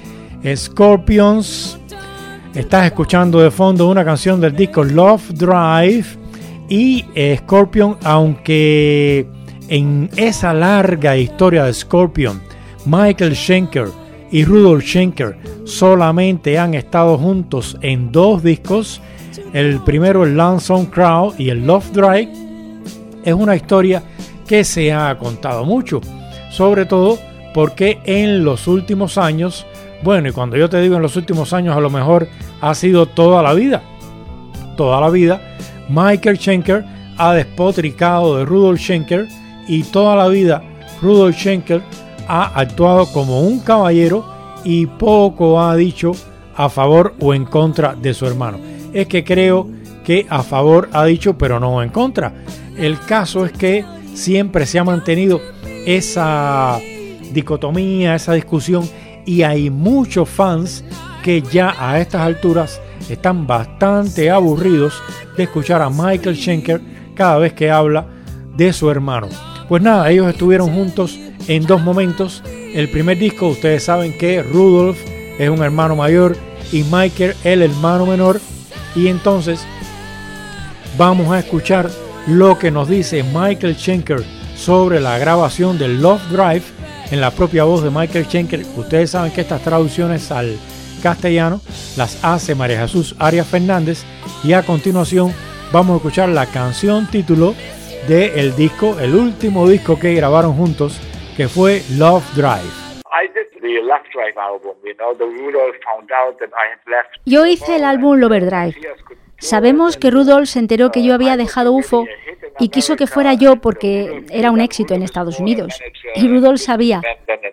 S1: Scorpions, estás escuchando de fondo una canción del disco Love Drive. Y eh, Scorpion, aunque en esa larga historia de Scorpion, Michael Schenker y Rudolf Schenker solamente han estado juntos en dos discos, El primero, el Lonesome Crowd, y el Love Drive, es una historia que se ha contado mucho, sobre todo porque en los últimos años, bueno, y cuando yo te digo en los últimos años, a lo mejor ha sido toda la vida, toda la vida, Michael Schenker ha despotricado de Rudolf Schenker, y toda la vida Rudolf Schenker ha actuado como un caballero y poco ha dicho a favor o en contra de su hermano. Es que creo que a favor ha dicho, pero no en contra. El caso es que siempre se ha mantenido esa dicotomía, esa discusión, y hay muchos fans que ya a estas alturas están bastante aburridos de escuchar a Michael Schenker cada vez que habla de su hermano. Pues nada, ellos estuvieron juntos en dos momentos. El primer disco, ustedes saben que Rudolf es un hermano mayor y Michael el hermano menor, y entonces vamos a escuchar lo que nos dice Michael Schenker sobre la grabación del Love Drive en la propia voz de Michael Schenker. Ustedes saben que estas traducciones al castellano las hace María Jesús Arias Fernández, y a continuación vamos a escuchar la canción título del disco, el último disco que grabaron juntos, que fue Love Drive.
S6: I did the Love Drive album, you know, the Rudolph found out that I had left.
S7: Yo hice el álbum Love Drive. Sabemos que Rudolf se enteró que yo había dejado U F O y quiso que fuera yo porque era un éxito en Estados Unidos. Y Rudolf sabía.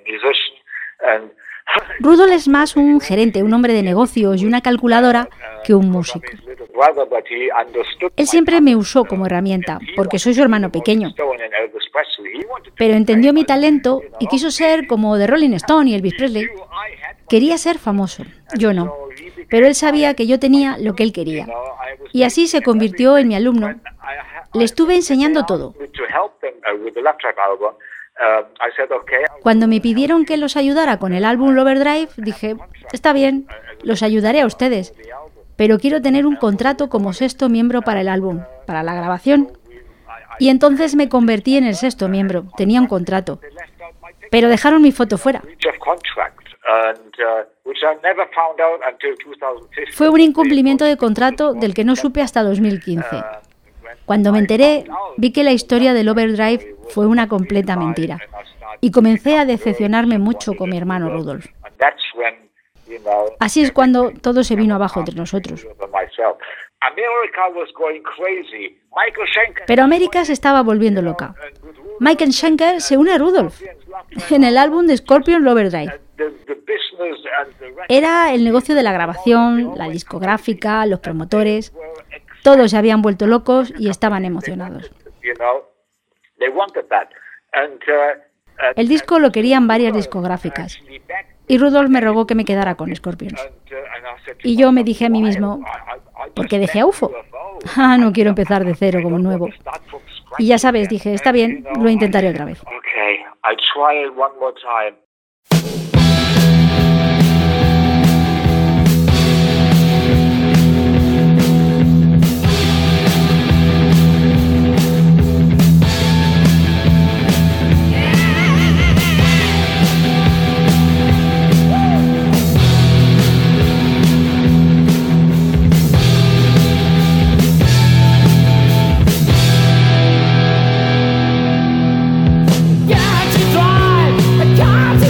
S7: Rudolf es más un gerente, un hombre de negocios y una calculadora que un músico. Él siempre me usó como herramienta, porque soy su hermano pequeño. Pero entendió mi talento y quiso ser como The Rolling Stone y Elvis Presley. Quería ser famoso, yo no. Pero él sabía que yo tenía lo que él quería. Y así se convirtió en mi alumno. Le estuve enseñando todo. Cuando me pidieron que los ayudara con el álbum Love Drive, dije, está bien, los ayudaré a ustedes, pero quiero tener un contrato como sexto miembro para el álbum, para la grabación. Y entonces me convertí en el sexto miembro, tenía un contrato, pero dejaron mi foto fuera. Fue un incumplimiento de contrato del que no supe hasta dos mil quince. Cuando me enteré, vi que la historia del Love Drive fue una completa mentira y comencé a decepcionarme mucho con mi hermano Rudolf. Así es cuando todo se vino abajo entre nosotros. Pero América se estaba volviendo loca. Michael Schenker se une a Rudolf en el álbum de Scorpion Love Drive. Era el negocio de la grabación, la discográfica, los promotores. Todos se habían vuelto locos y estaban emocionados. El disco lo querían varias discográficas y Rudolf me rogó que me quedara con Scorpions. Y yo me dije a mí mismo, ¿por qué dejé a U F O? Ah, no quiero empezar de cero como nuevo. Y ya sabes, dije, está bien, lo intentaré otra vez.
S6: Okay, I'll try it one more time.
S3: Got to drive, got to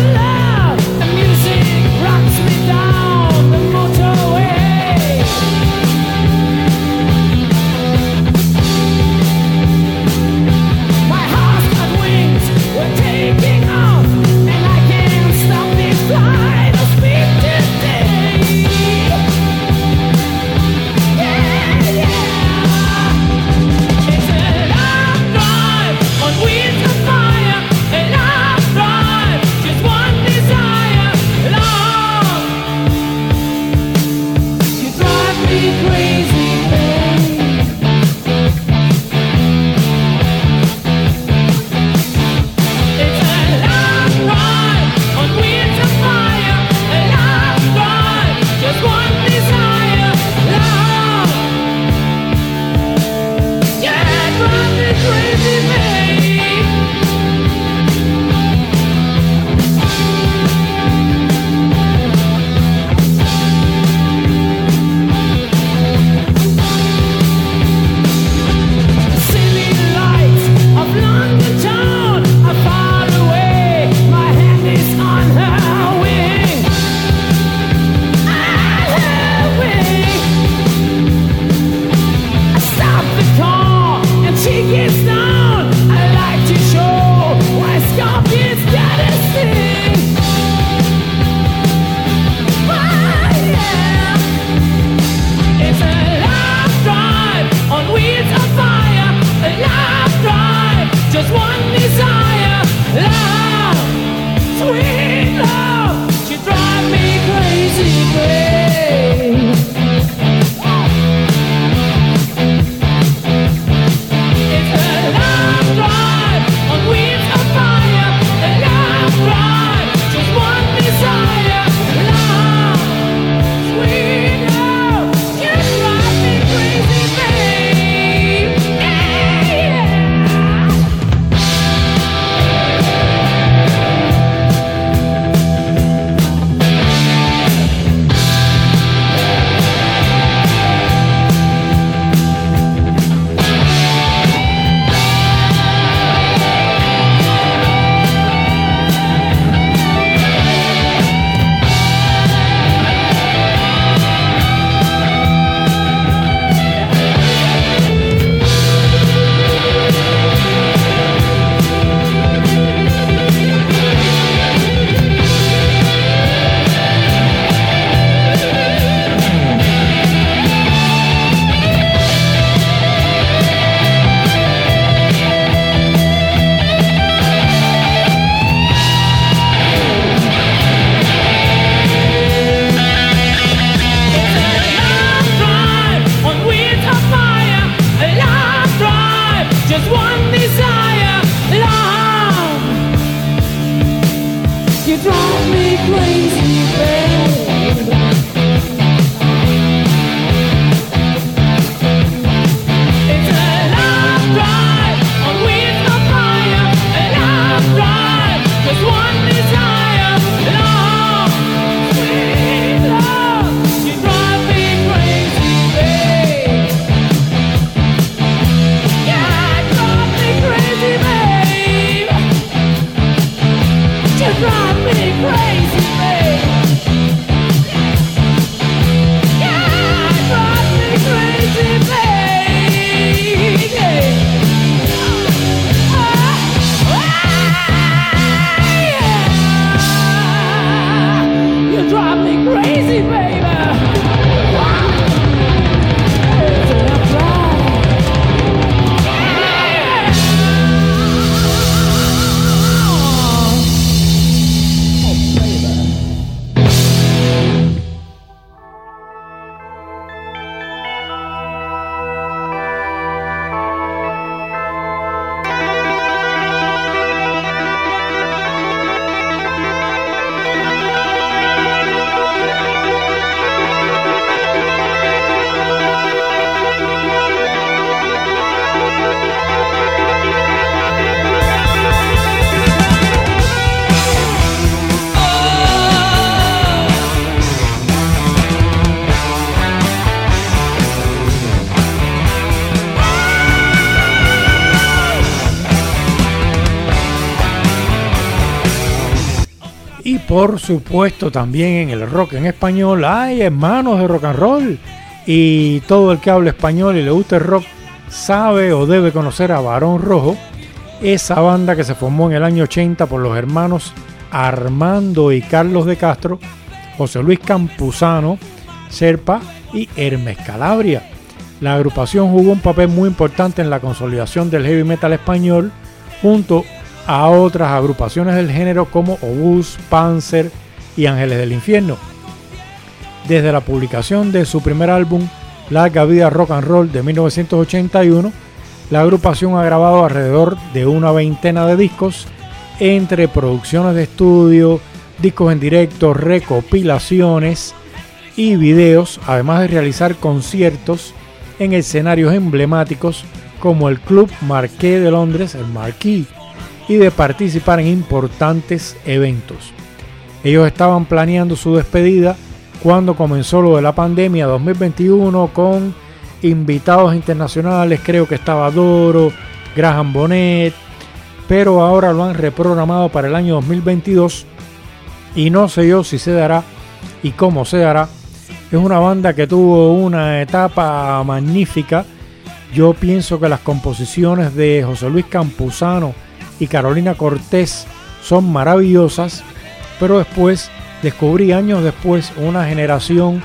S1: Y por supuesto también en el rock en español hay hermanos de rock and roll. Y todo el que habla español y le gusta el rock sabe o debe conocer a Barón Rojo, esa banda que se formó en el año ochenta por los hermanos Armando y Carlos de Castro, José Luis Campuzano, Serpa y Hermes Calabria. La agrupación jugó un papel muy importante en la consolidación del heavy metal español junto a otras agrupaciones del género como Obús, Panzer y Ángeles del Infierno. Desde la publicación de su primer álbum, Larga Vida Rock and Roll, de mil novecientos ochenta y uno, la agrupación ha grabado alrededor de una veintena de discos, entre producciones de estudio, discos en directo, recopilaciones y videos, además de realizar conciertos en escenarios emblemáticos como el Club Marquee de Londres, el Marquee, y de participar en importantes eventos. Ellos estaban planeando su despedida cuando comenzó lo de la pandemia dos mil veintiuno con invitados internacionales, creo que estaba Doro, Graham Bonnet, pero ahora lo han reprogramado para el año dos mil veintidós y no sé yo si se dará y cómo se dará. Es una banda que tuvo una etapa magnífica. Yo pienso que las composiciones de José Luis Campuzano y Carolina Cortés son maravillosas, pero después descubrí años después una generación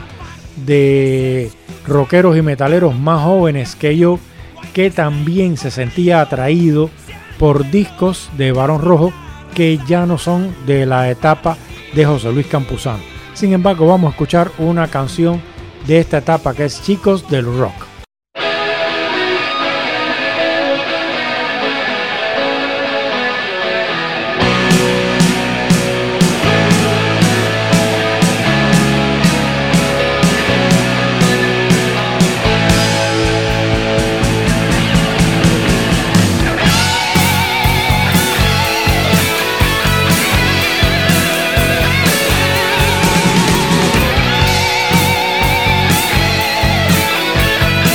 S1: de rockeros y metaleros más jóvenes que yo que también se sentía atraído por discos de Barón Rojo que ya no son de la etapa de José Luis Campuzano. Sin embargo, vamos a escuchar una canción de esta etapa que es Chicos del Rock.
S3: Thank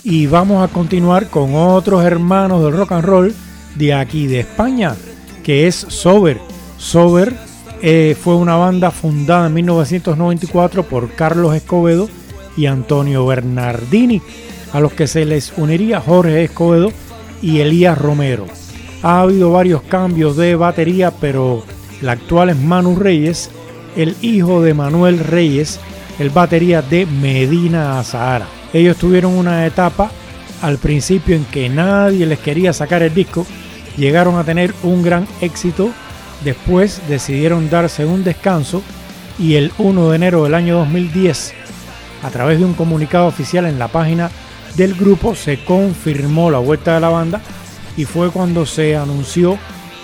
S1: Y vamos a continuar con otros hermanos del rock and roll de aquí de España, que es Sober. Sober eh, fue una banda fundada en mil novecientos noventa y cuatro por Carlos Escobedo y Antonio Bernardini, a los que se les uniría Jorge Escobedo y Elías Romero. Ha habido varios cambios de batería, pero el actual es Manu Reyes, el hijo de Manuel Reyes, el batería de Medina Azahara. Ellos tuvieron una etapa al principio en que nadie les quería sacar el disco, llegaron a tener un gran éxito, después decidieron darse un descanso y el primero de enero del año dos mil diez, a través de un comunicado oficial en la página del grupo, se confirmó la vuelta de la banda y fue cuando se anunció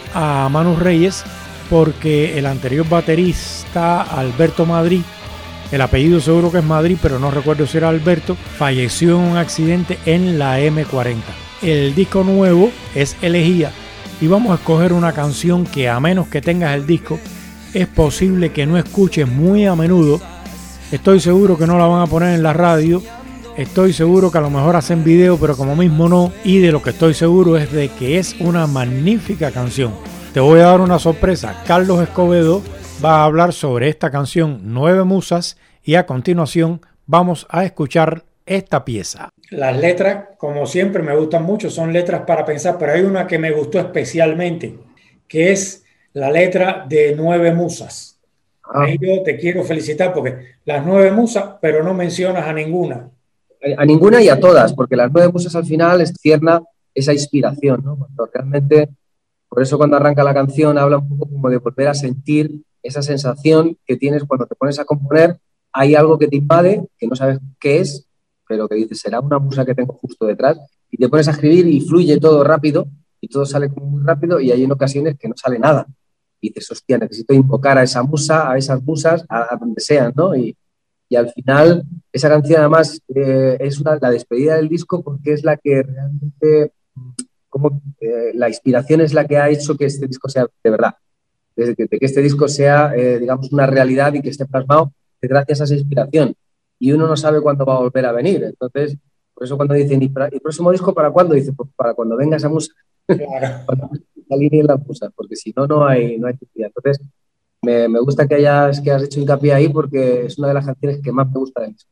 S1: a Manu Reyes, porque el anterior baterista Alberto Madrid, el apellido seguro que es Madrid, pero no recuerdo si era Alberto, falleció en un accidente en la eme cuarenta. El disco nuevo es Elegía y vamos a escoger una canción que, a menos que tengas el disco, es posible que no escuches muy a menudo. Estoy seguro que no la van a poner en la radio, estoy seguro que a lo mejor hacen video, pero como mismo no, y de lo que estoy seguro es de que es una magnífica canción. Te voy a dar una sorpresa. Carlos Escobedo va a hablar sobre esta canción Nueve Musas y a continuación vamos a escuchar esta pieza. Las letras, como siempre, me gustan mucho, son letras para pensar, pero hay una que me gustó especialmente, que es la letra de Nueve Musas. Ah. Ahí yo te quiero felicitar porque las nueve musas, pero no mencionas a ninguna.
S8: A, a ninguna y a todas, porque las nueve musas al final extierna esa inspiración, ¿no? Cuando realmente, por eso cuando arranca la canción habla un poco como de volver a sentir esa sensación que tienes cuando te pones a componer. Hay algo que te invade, que no sabes qué es, pero que dices, será una musa que tengo justo detrás, y te pones a escribir y fluye todo rápido, y todo sale como muy rápido, y hay en ocasiones que no sale nada. Y dices, hostia, necesito invocar a esa musa, a esas musas, a, a donde sean, ¿no? Y, y al final, esa canción además eh, es una, la despedida del disco, porque es la que realmente, como eh, la inspiración es la que ha hecho que este disco sea de verdad. Desde que, de que este disco sea, eh, digamos, una realidad y que esté plasmado gracias a esa inspiración. Y uno no sabe cuándo va a volver a venir. Entonces, por eso cuando dicen, ¿y para, el próximo disco para cuándo? Dice, pues para cuando venga esa musa. Claro. Cuando alineen las musas, porque si no, no hay, no hay actividad. Entonces, me, me gusta que hayas, que has hecho hincapié ahí, porque es una de las canciones que más me gusta de mí.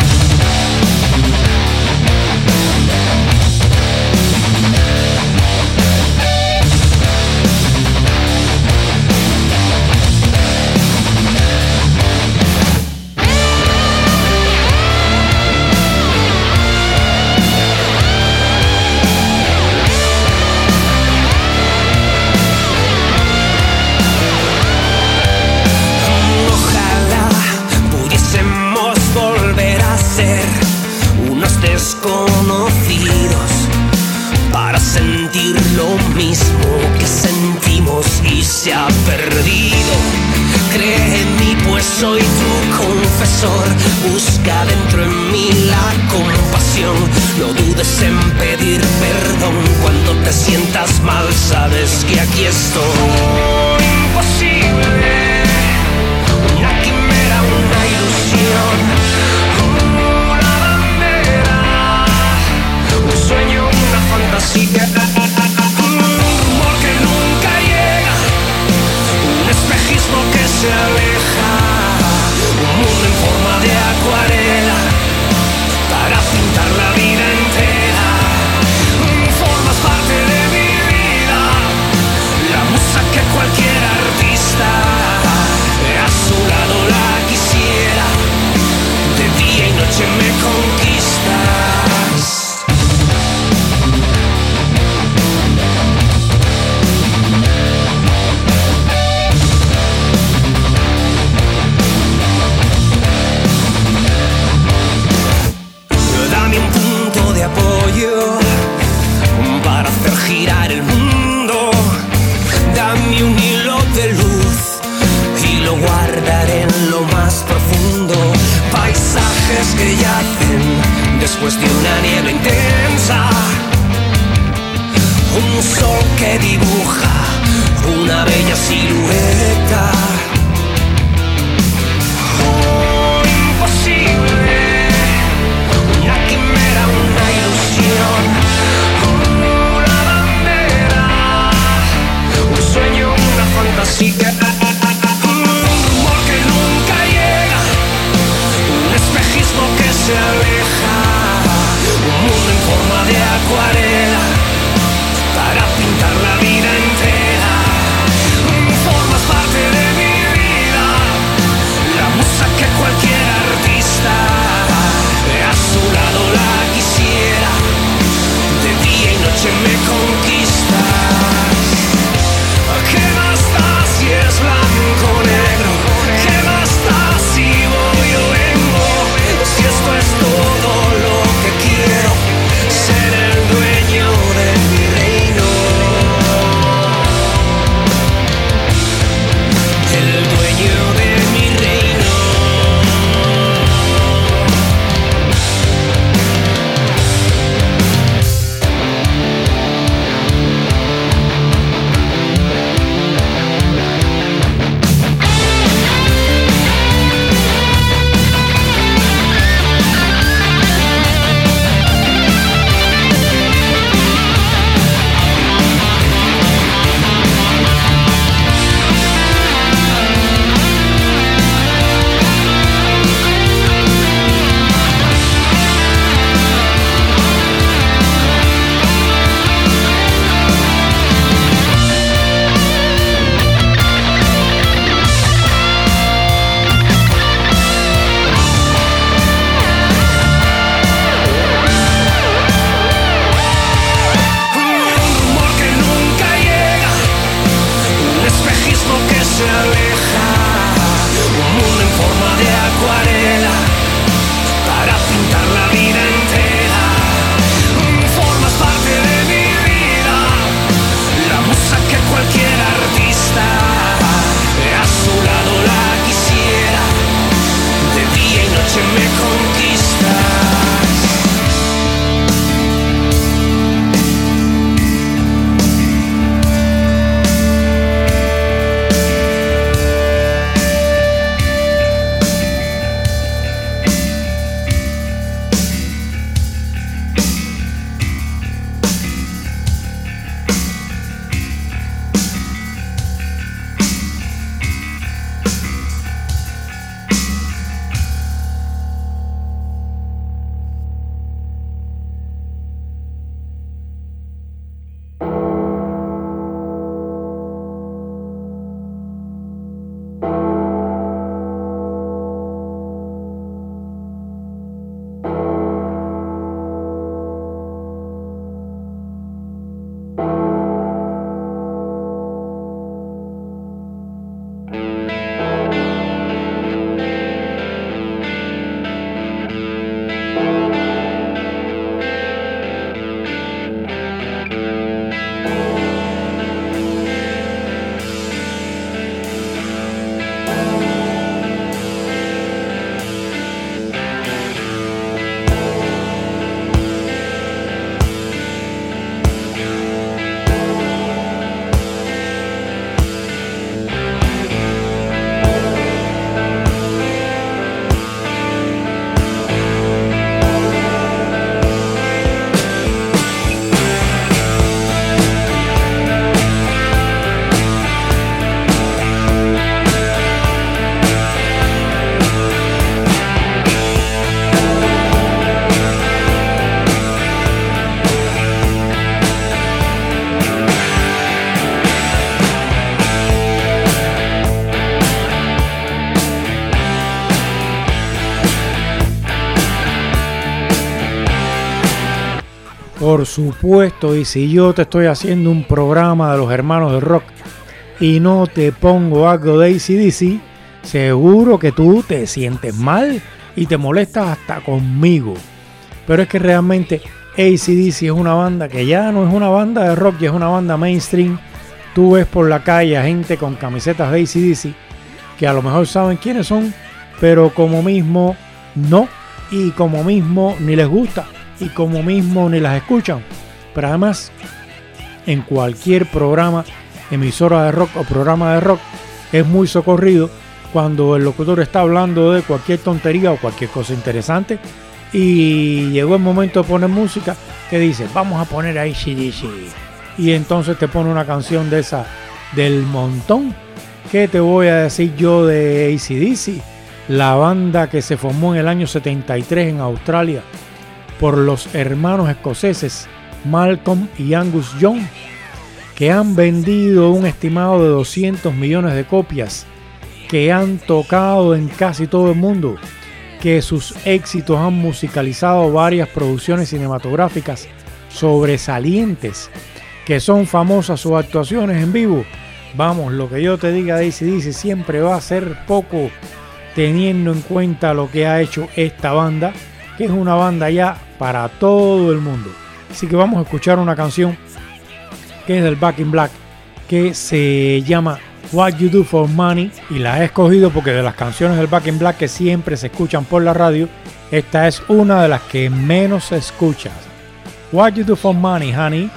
S3: Desconocidos para sentir lo mismo que sentimos y se ha perdido. Cree en mí, pues soy tu confesor. Busca dentro en mí la compasión. No dudes en pedir perdón cuando te sientas mal. Sabes que aquí estoy. Imposible, una quimera, una ilusión. Sueño, una fantasía, un rumor que nunca llega, un espejismo que se aleja, un mundo en forma de acuarela para pintar la vida entera. Formas parte de mi vida, la musa que cualquier artista a su lado la quisiera, de día y noche me conquista. Apoyo para hacer girar el mundo. Dame un hilo de luz y lo guardaré en lo más profundo. Paisajes que yacen después de una niebla intensa. Un sol que dibuja una bella silueta. Oh, imposible. Una quimera, una ilusión. se aleja, un mundo en forma de acuarela para pintar la vida entera. Formas parte de mi vida, la musa que cualquier artista a su lado la quisiera, de día y noche me conquista. ¿Qué más da si es blanco o negro? ¿Qué más da si voy o vengo? Si esto es todo lo que quiero, ser el dueño de mi reino. El dueño de mi reino.
S1: Por supuesto, y si yo te estoy haciendo un programa de los hermanos de rock y no te pongo algo de A C D C, seguro que tú te sientes mal y te molestas hasta conmigo. Pero es que realmente A C D C es una banda que ya no es una banda de rock, ya es una banda mainstream. Tú ves por la calle a gente con camisetas de A C D C que a lo mejor saben quiénes son, pero como mismo no, y como mismo ni les gusta, y como mismo ni las escuchan. Pero además, en cualquier programa, emisora de rock o programa de rock, es muy socorrido cuando el locutor está hablando de cualquier tontería o cualquier cosa interesante y llegó el momento de poner música, que dice, vamos a poner A C D C, y entonces te pone una canción de esa del montón. ¿Qué te voy a decir yo de A C D C? la banda que se formó en el año setenta y tres en Australia por los hermanos escoceses Malcolm y Angus Young, que han vendido un estimado de doscientos millones de copias, que han tocado en casi todo el mundo, que sus éxitos han musicalizado varias producciones cinematográficas sobresalientes, que son famosas sus actuaciones en vivo. Vamos, lo que yo te diga de A C D C siempre va a ser poco, teniendo en cuenta lo que ha hecho esta banda, que es una banda ya para todo el mundo. Así que vamos a escuchar una canción que es del Back in Black, que se llama What You Do For Money, y la he escogido porque de las canciones del Back in Black que siempre se escuchan por la radio, esta es una de las que menos se escucha. What You Do For Money, honey.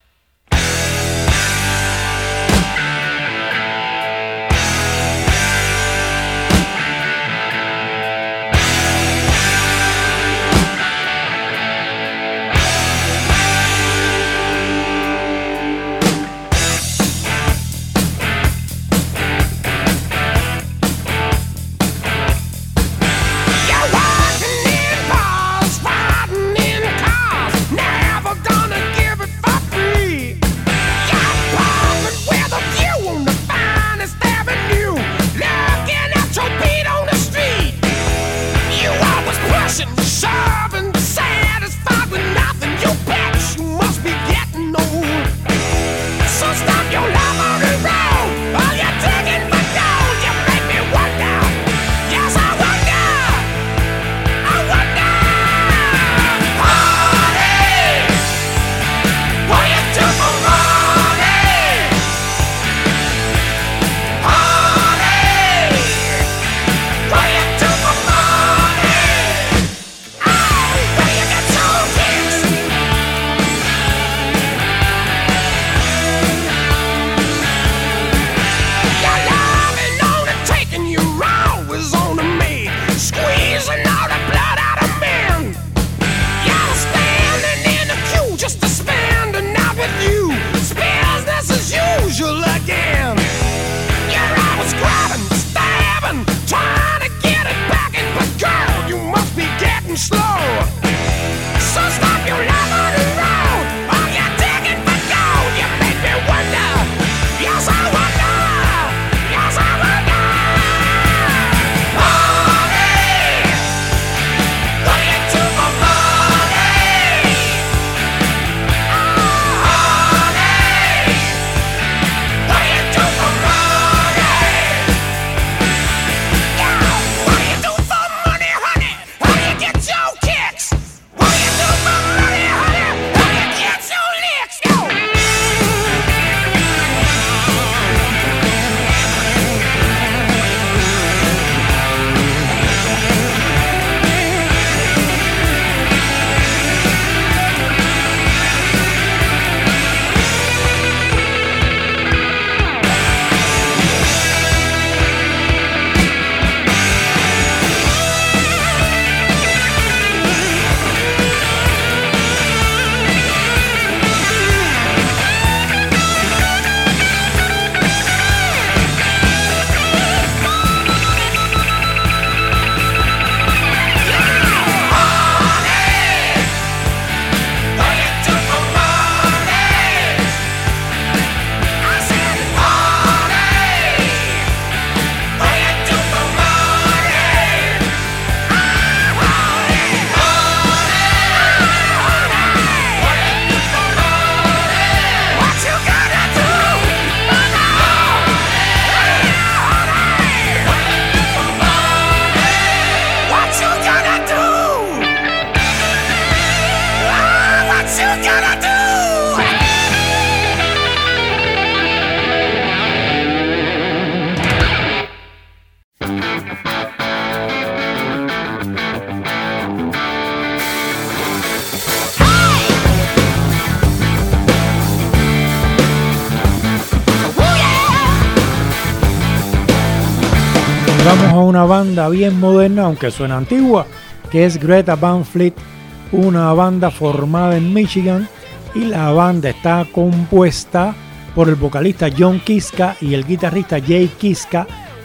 S1: Vamos a una banda bien moderna, aunque suena antigua, que es Greta Van Fleet, una banda formada en Michigan, y la banda está compuesta por el vocalista John Kiska y el guitarrista Jay Kiska.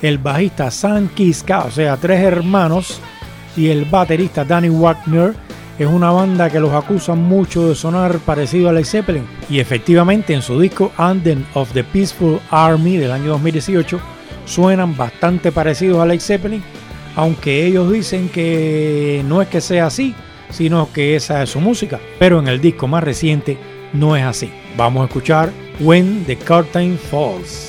S1: el bajista Sam Kiska, o sea, tres hermanos, y el baterista Danny Wagner. Es una banda que los acusan mucho de sonar parecido a Led Zeppelin, y efectivamente en su disco Anthem of the Peaceful Army del año dos mil dieciocho suenan bastante parecidos a Led Zeppelin, aunque ellos dicen que no es que sea así, sino que esa es su música, pero en el disco más reciente no es así. Vamos a escuchar When the Curtain Falls.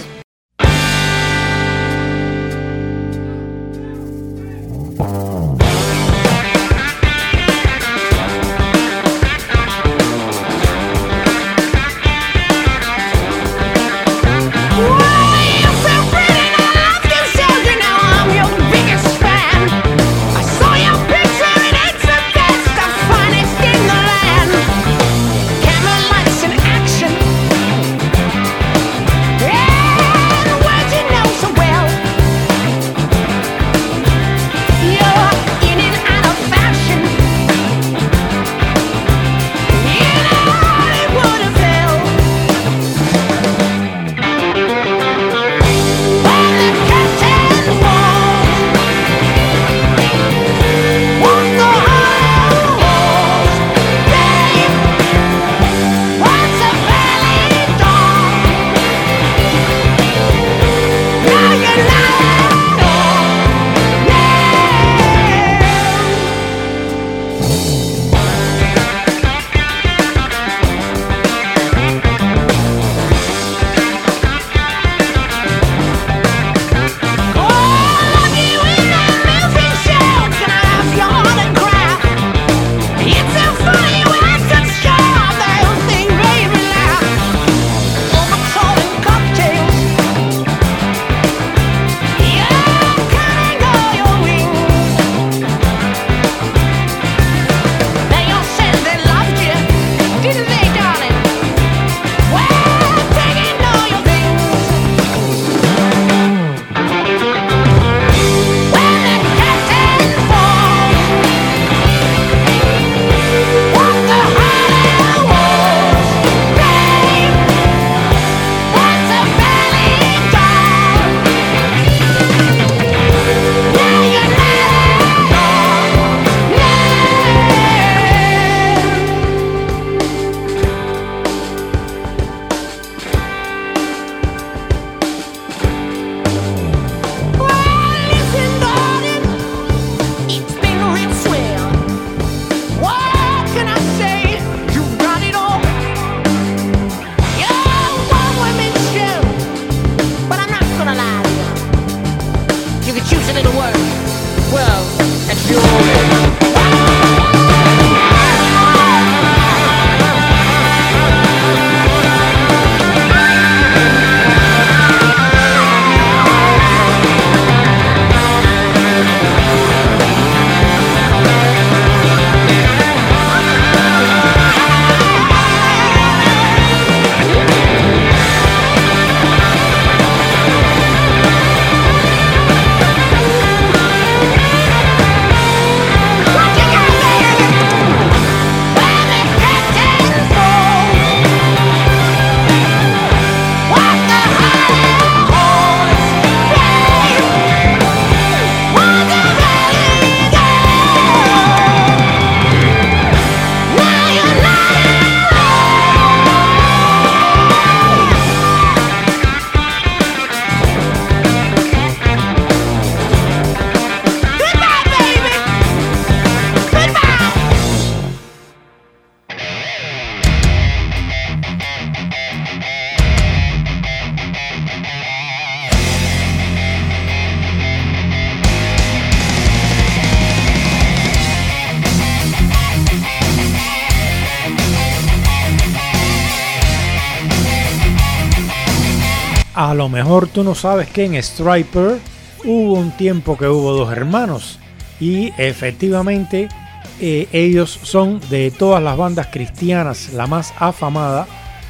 S1: A lo mejor tú no sabes que en Stryper hubo un tiempo que hubo dos hermanos y efectivamente eh, ellos son de todas las bandas cristianas la más afamada.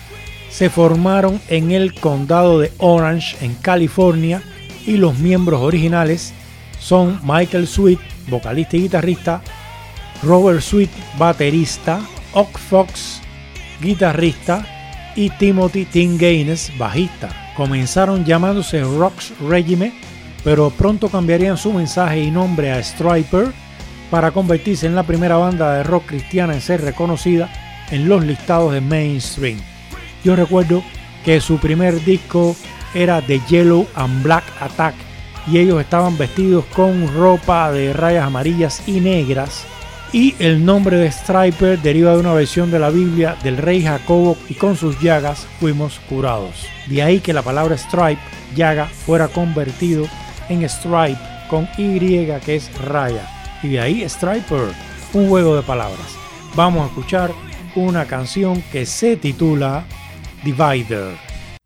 S1: Se formaron en el condado de Orange en California y los miembros originales son Michael Sweet, vocalista y guitarrista, Robert Sweet, baterista, Ock Fox, guitarrista y Timothy Tim Gaines, bajista. Comenzaron llamándose Rock's Regiment, pero pronto cambiarían su mensaje y nombre a Stryper para convertirse en la primera banda de rock cristiana en ser reconocida en los listados de mainstream. Yo recuerdo que su primer disco era The Yellow and Black Attack y ellos estaban vestidos con ropa de rayas amarillas y negras, y el nombre de Stryper deriva de una versión de la Biblia del rey Jacobo, y con sus llagas fuimos curados. De ahí que la palabra stripe, llaga, fuera convertido en stripe con Y, que es raya, y de ahí Stryper, un juego de palabras. Vamos a escuchar una canción que se titula Divider.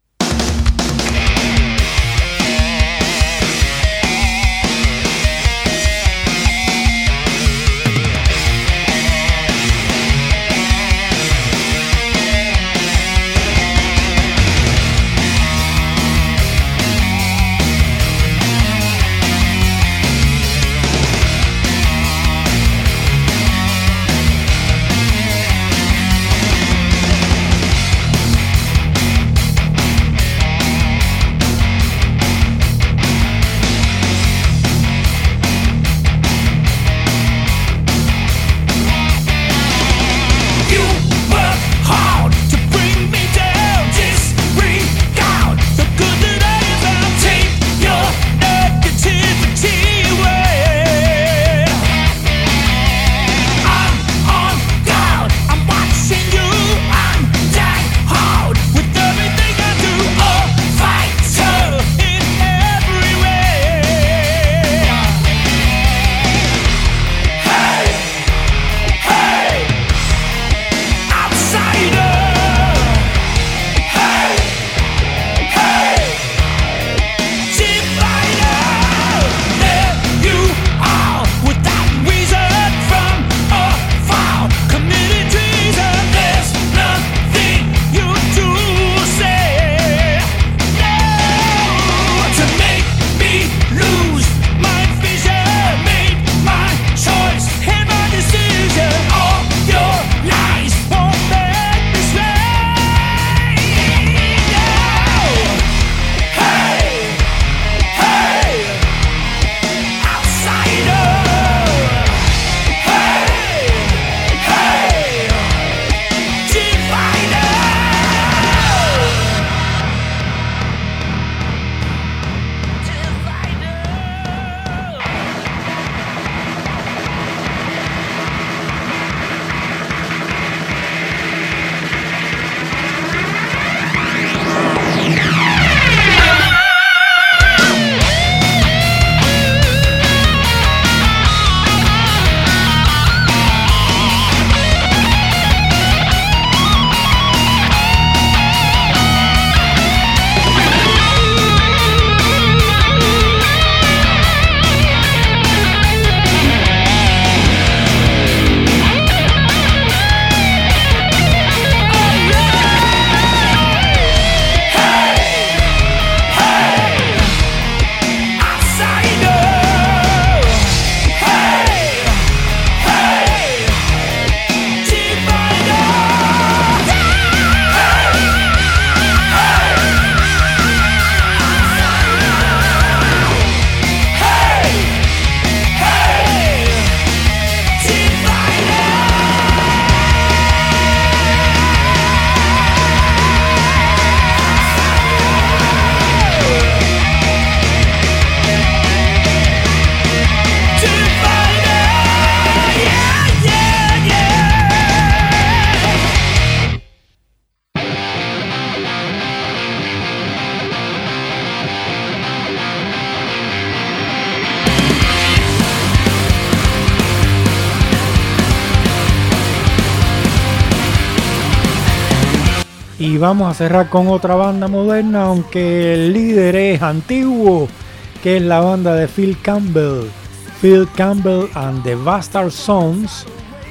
S1: Y vamos a cerrar con otra banda moderna, aunque el líder es antiguo, que es la banda de Phil Campbell. Phil Campbell and the Bastard Sons,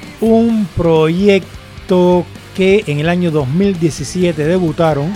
S1: un proyecto que en el año dos mil diecisiete debutaron.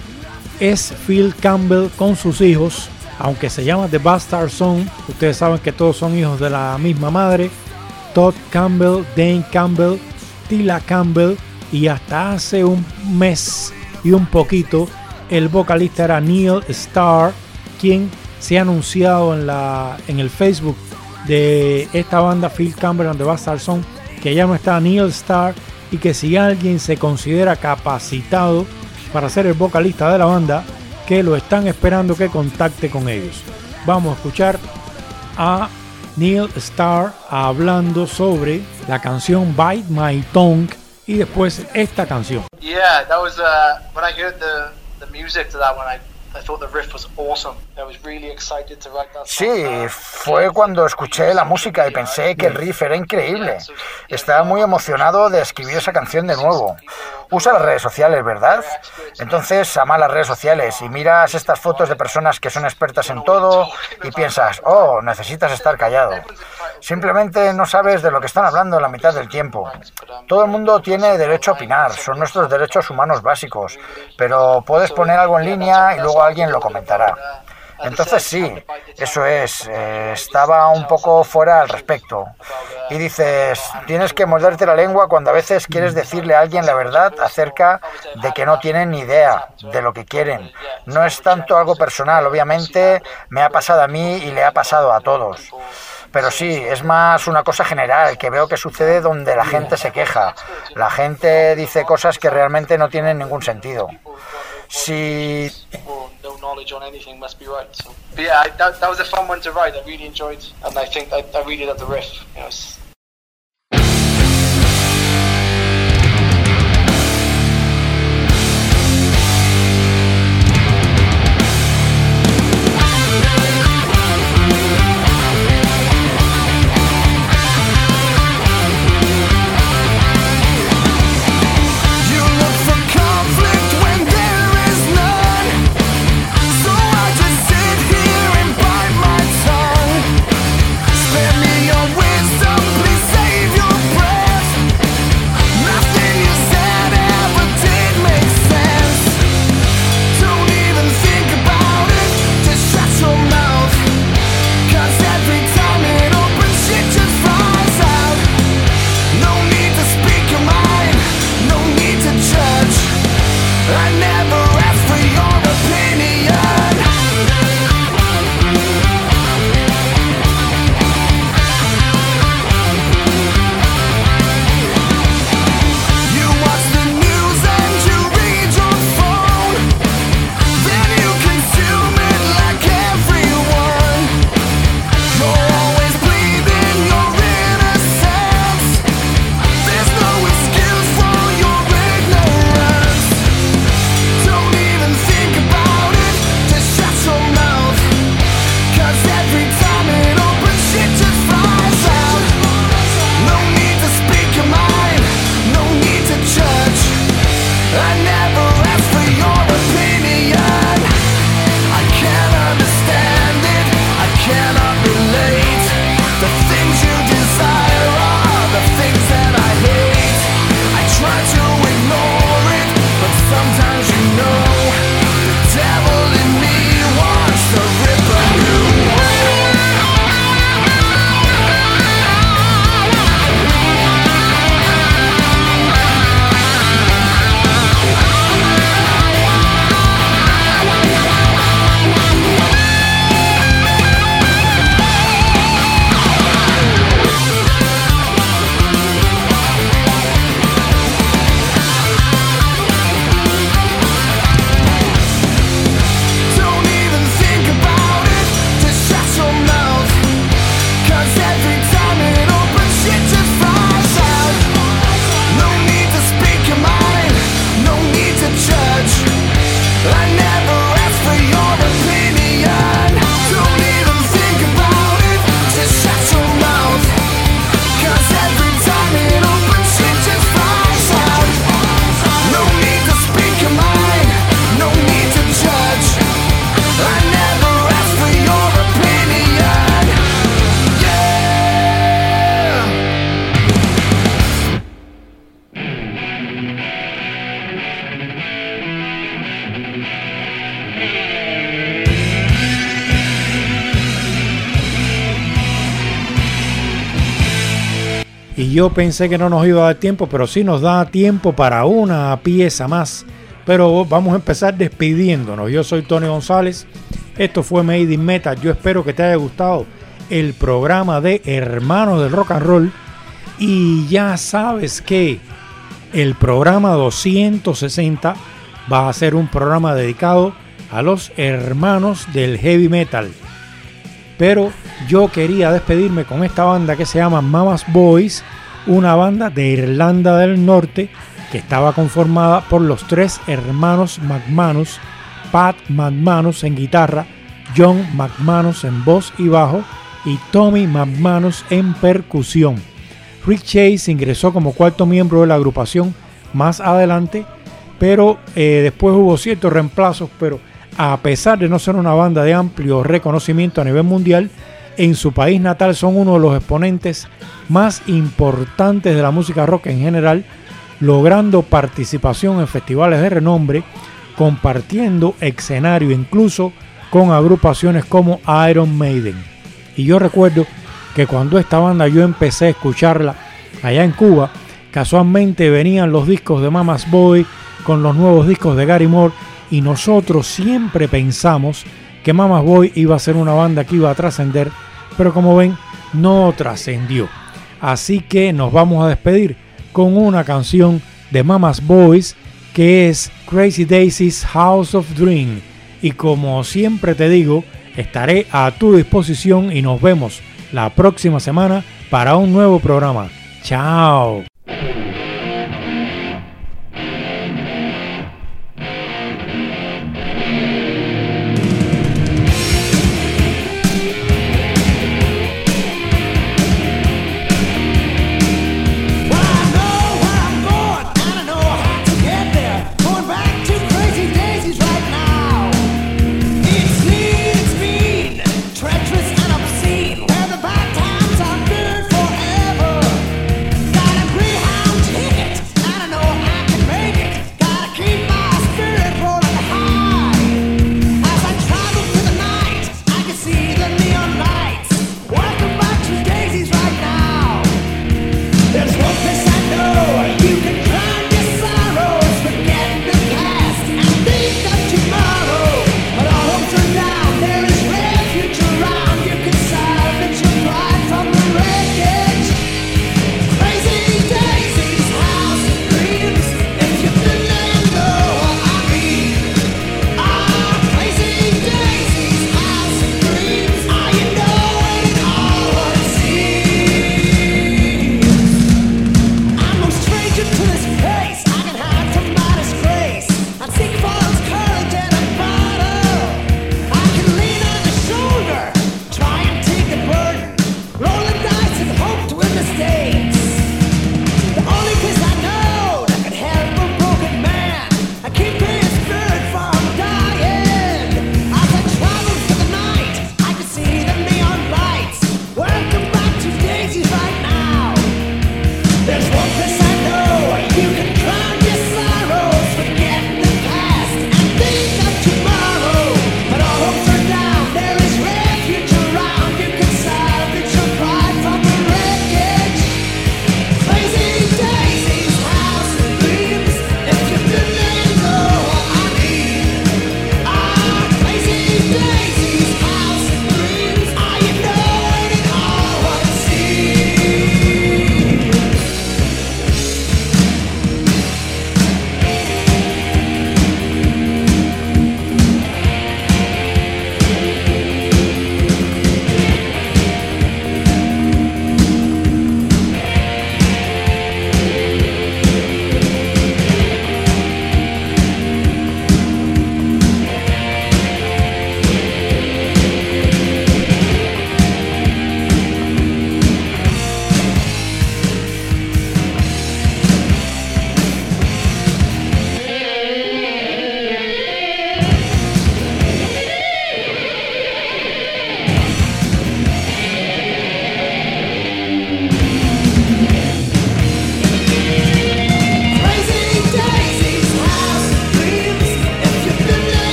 S1: Es Phil Campbell con sus hijos, aunque se llama The Bastard Sons, ustedes saben que todos son hijos de la misma madre, Todd Campbell, Dane Campbell, Tila Campbell, y hasta hace un mes y un poquito el vocalista era Neil Starr, quien se ha anunciado en, la, en el Facebook de esta banda Phil Campbell and the Bastard Son que ya no está Neil Starr y que si alguien se considera capacitado para ser el vocalista de la banda, que lo están esperando que contacte con ellos. Vamos a escuchar a Neil Starr hablando sobre la canción Bite My Tongue y después esta canción.
S9: Yeah, that was uh, when I heard the the music to that one. I I thought the riff was awesome. I was really excited to write that song.
S10: Sí, fue cuando escuché la música y pensé que el riff era increíble. Estaba muy emocionado de escribir esa canción de nuevo. Usa las redes sociales, ¿verdad? Entonces ama las redes sociales y miras estas fotos de personas que son expertas en todo y piensas, oh, necesitas estar callado. Simplemente no sabes de lo que están hablando la mitad del tiempo. Todo el mundo tiene derecho a opinar, son nuestros derechos humanos básicos, pero puedes poner algo en línea y luego alguien lo comentará. Entonces sí, eso es, eh, estaba un poco fuera al respecto. Y dices, tienes que morderte la lengua cuando a veces quieres decirle a alguien la verdad acerca de que no tienen ni idea de lo que quieren. No es tanto algo personal, obviamente me ha pasado a mí y le ha pasado a todos. Pero sí, es más una cosa general, que veo que sucede donde la gente se queja. La gente dice cosas que realmente no tienen ningún sentido. Si...
S9: No knowledge on anything must be right. So. But yeah, I, that, that was a fun one to write. I really enjoyed, and I think I, I really loved the riff. You know, it's,
S1: Y yo pensé que no nos iba a dar tiempo, pero sí nos da tiempo para una pieza más. Pero vamos a empezar despidiéndonos. Yo soy Tony González. Esto fue Made in Metal. Yo espero que te haya gustado el programa de Hermanos del Rock and Roll. Y ya sabes que el programa doscientos sesenta va a ser un programa dedicado a los hermanos del heavy metal. Pero yo quería despedirme con esta banda que se llama Mama's Boys, una banda de Irlanda del Norte que estaba conformada por los tres hermanos McManus, Pat McManus en guitarra, John McManus en voz y bajo y Tommy McManus en percusión. Rick Chase ingresó como cuarto miembro de la agrupación más adelante, pero eh, después hubo ciertos reemplazos, pero a pesar de no ser una banda de amplio reconocimiento a nivel mundial, en su país natal son uno de los exponentes más importantes de la música rock en general, logrando participación en festivales de renombre, compartiendo escenario incluso con agrupaciones como Iron Maiden. Y yo recuerdo que cuando esta banda yo empecé a escucharla allá en Cuba, casualmente venían los discos de Mama's Boy con los nuevos discos de Gary Moore, y nosotros siempre pensamos que Mama's Boy iba a ser una banda que iba a trascender, pero como ven, no trascendió. Así que nos vamos a despedir con una canción de Mama's Boys que es Crazy Daisy's House of Dream. Y como siempre te digo, estaré a tu disposición y nos vemos la próxima semana para un nuevo programa. Chao.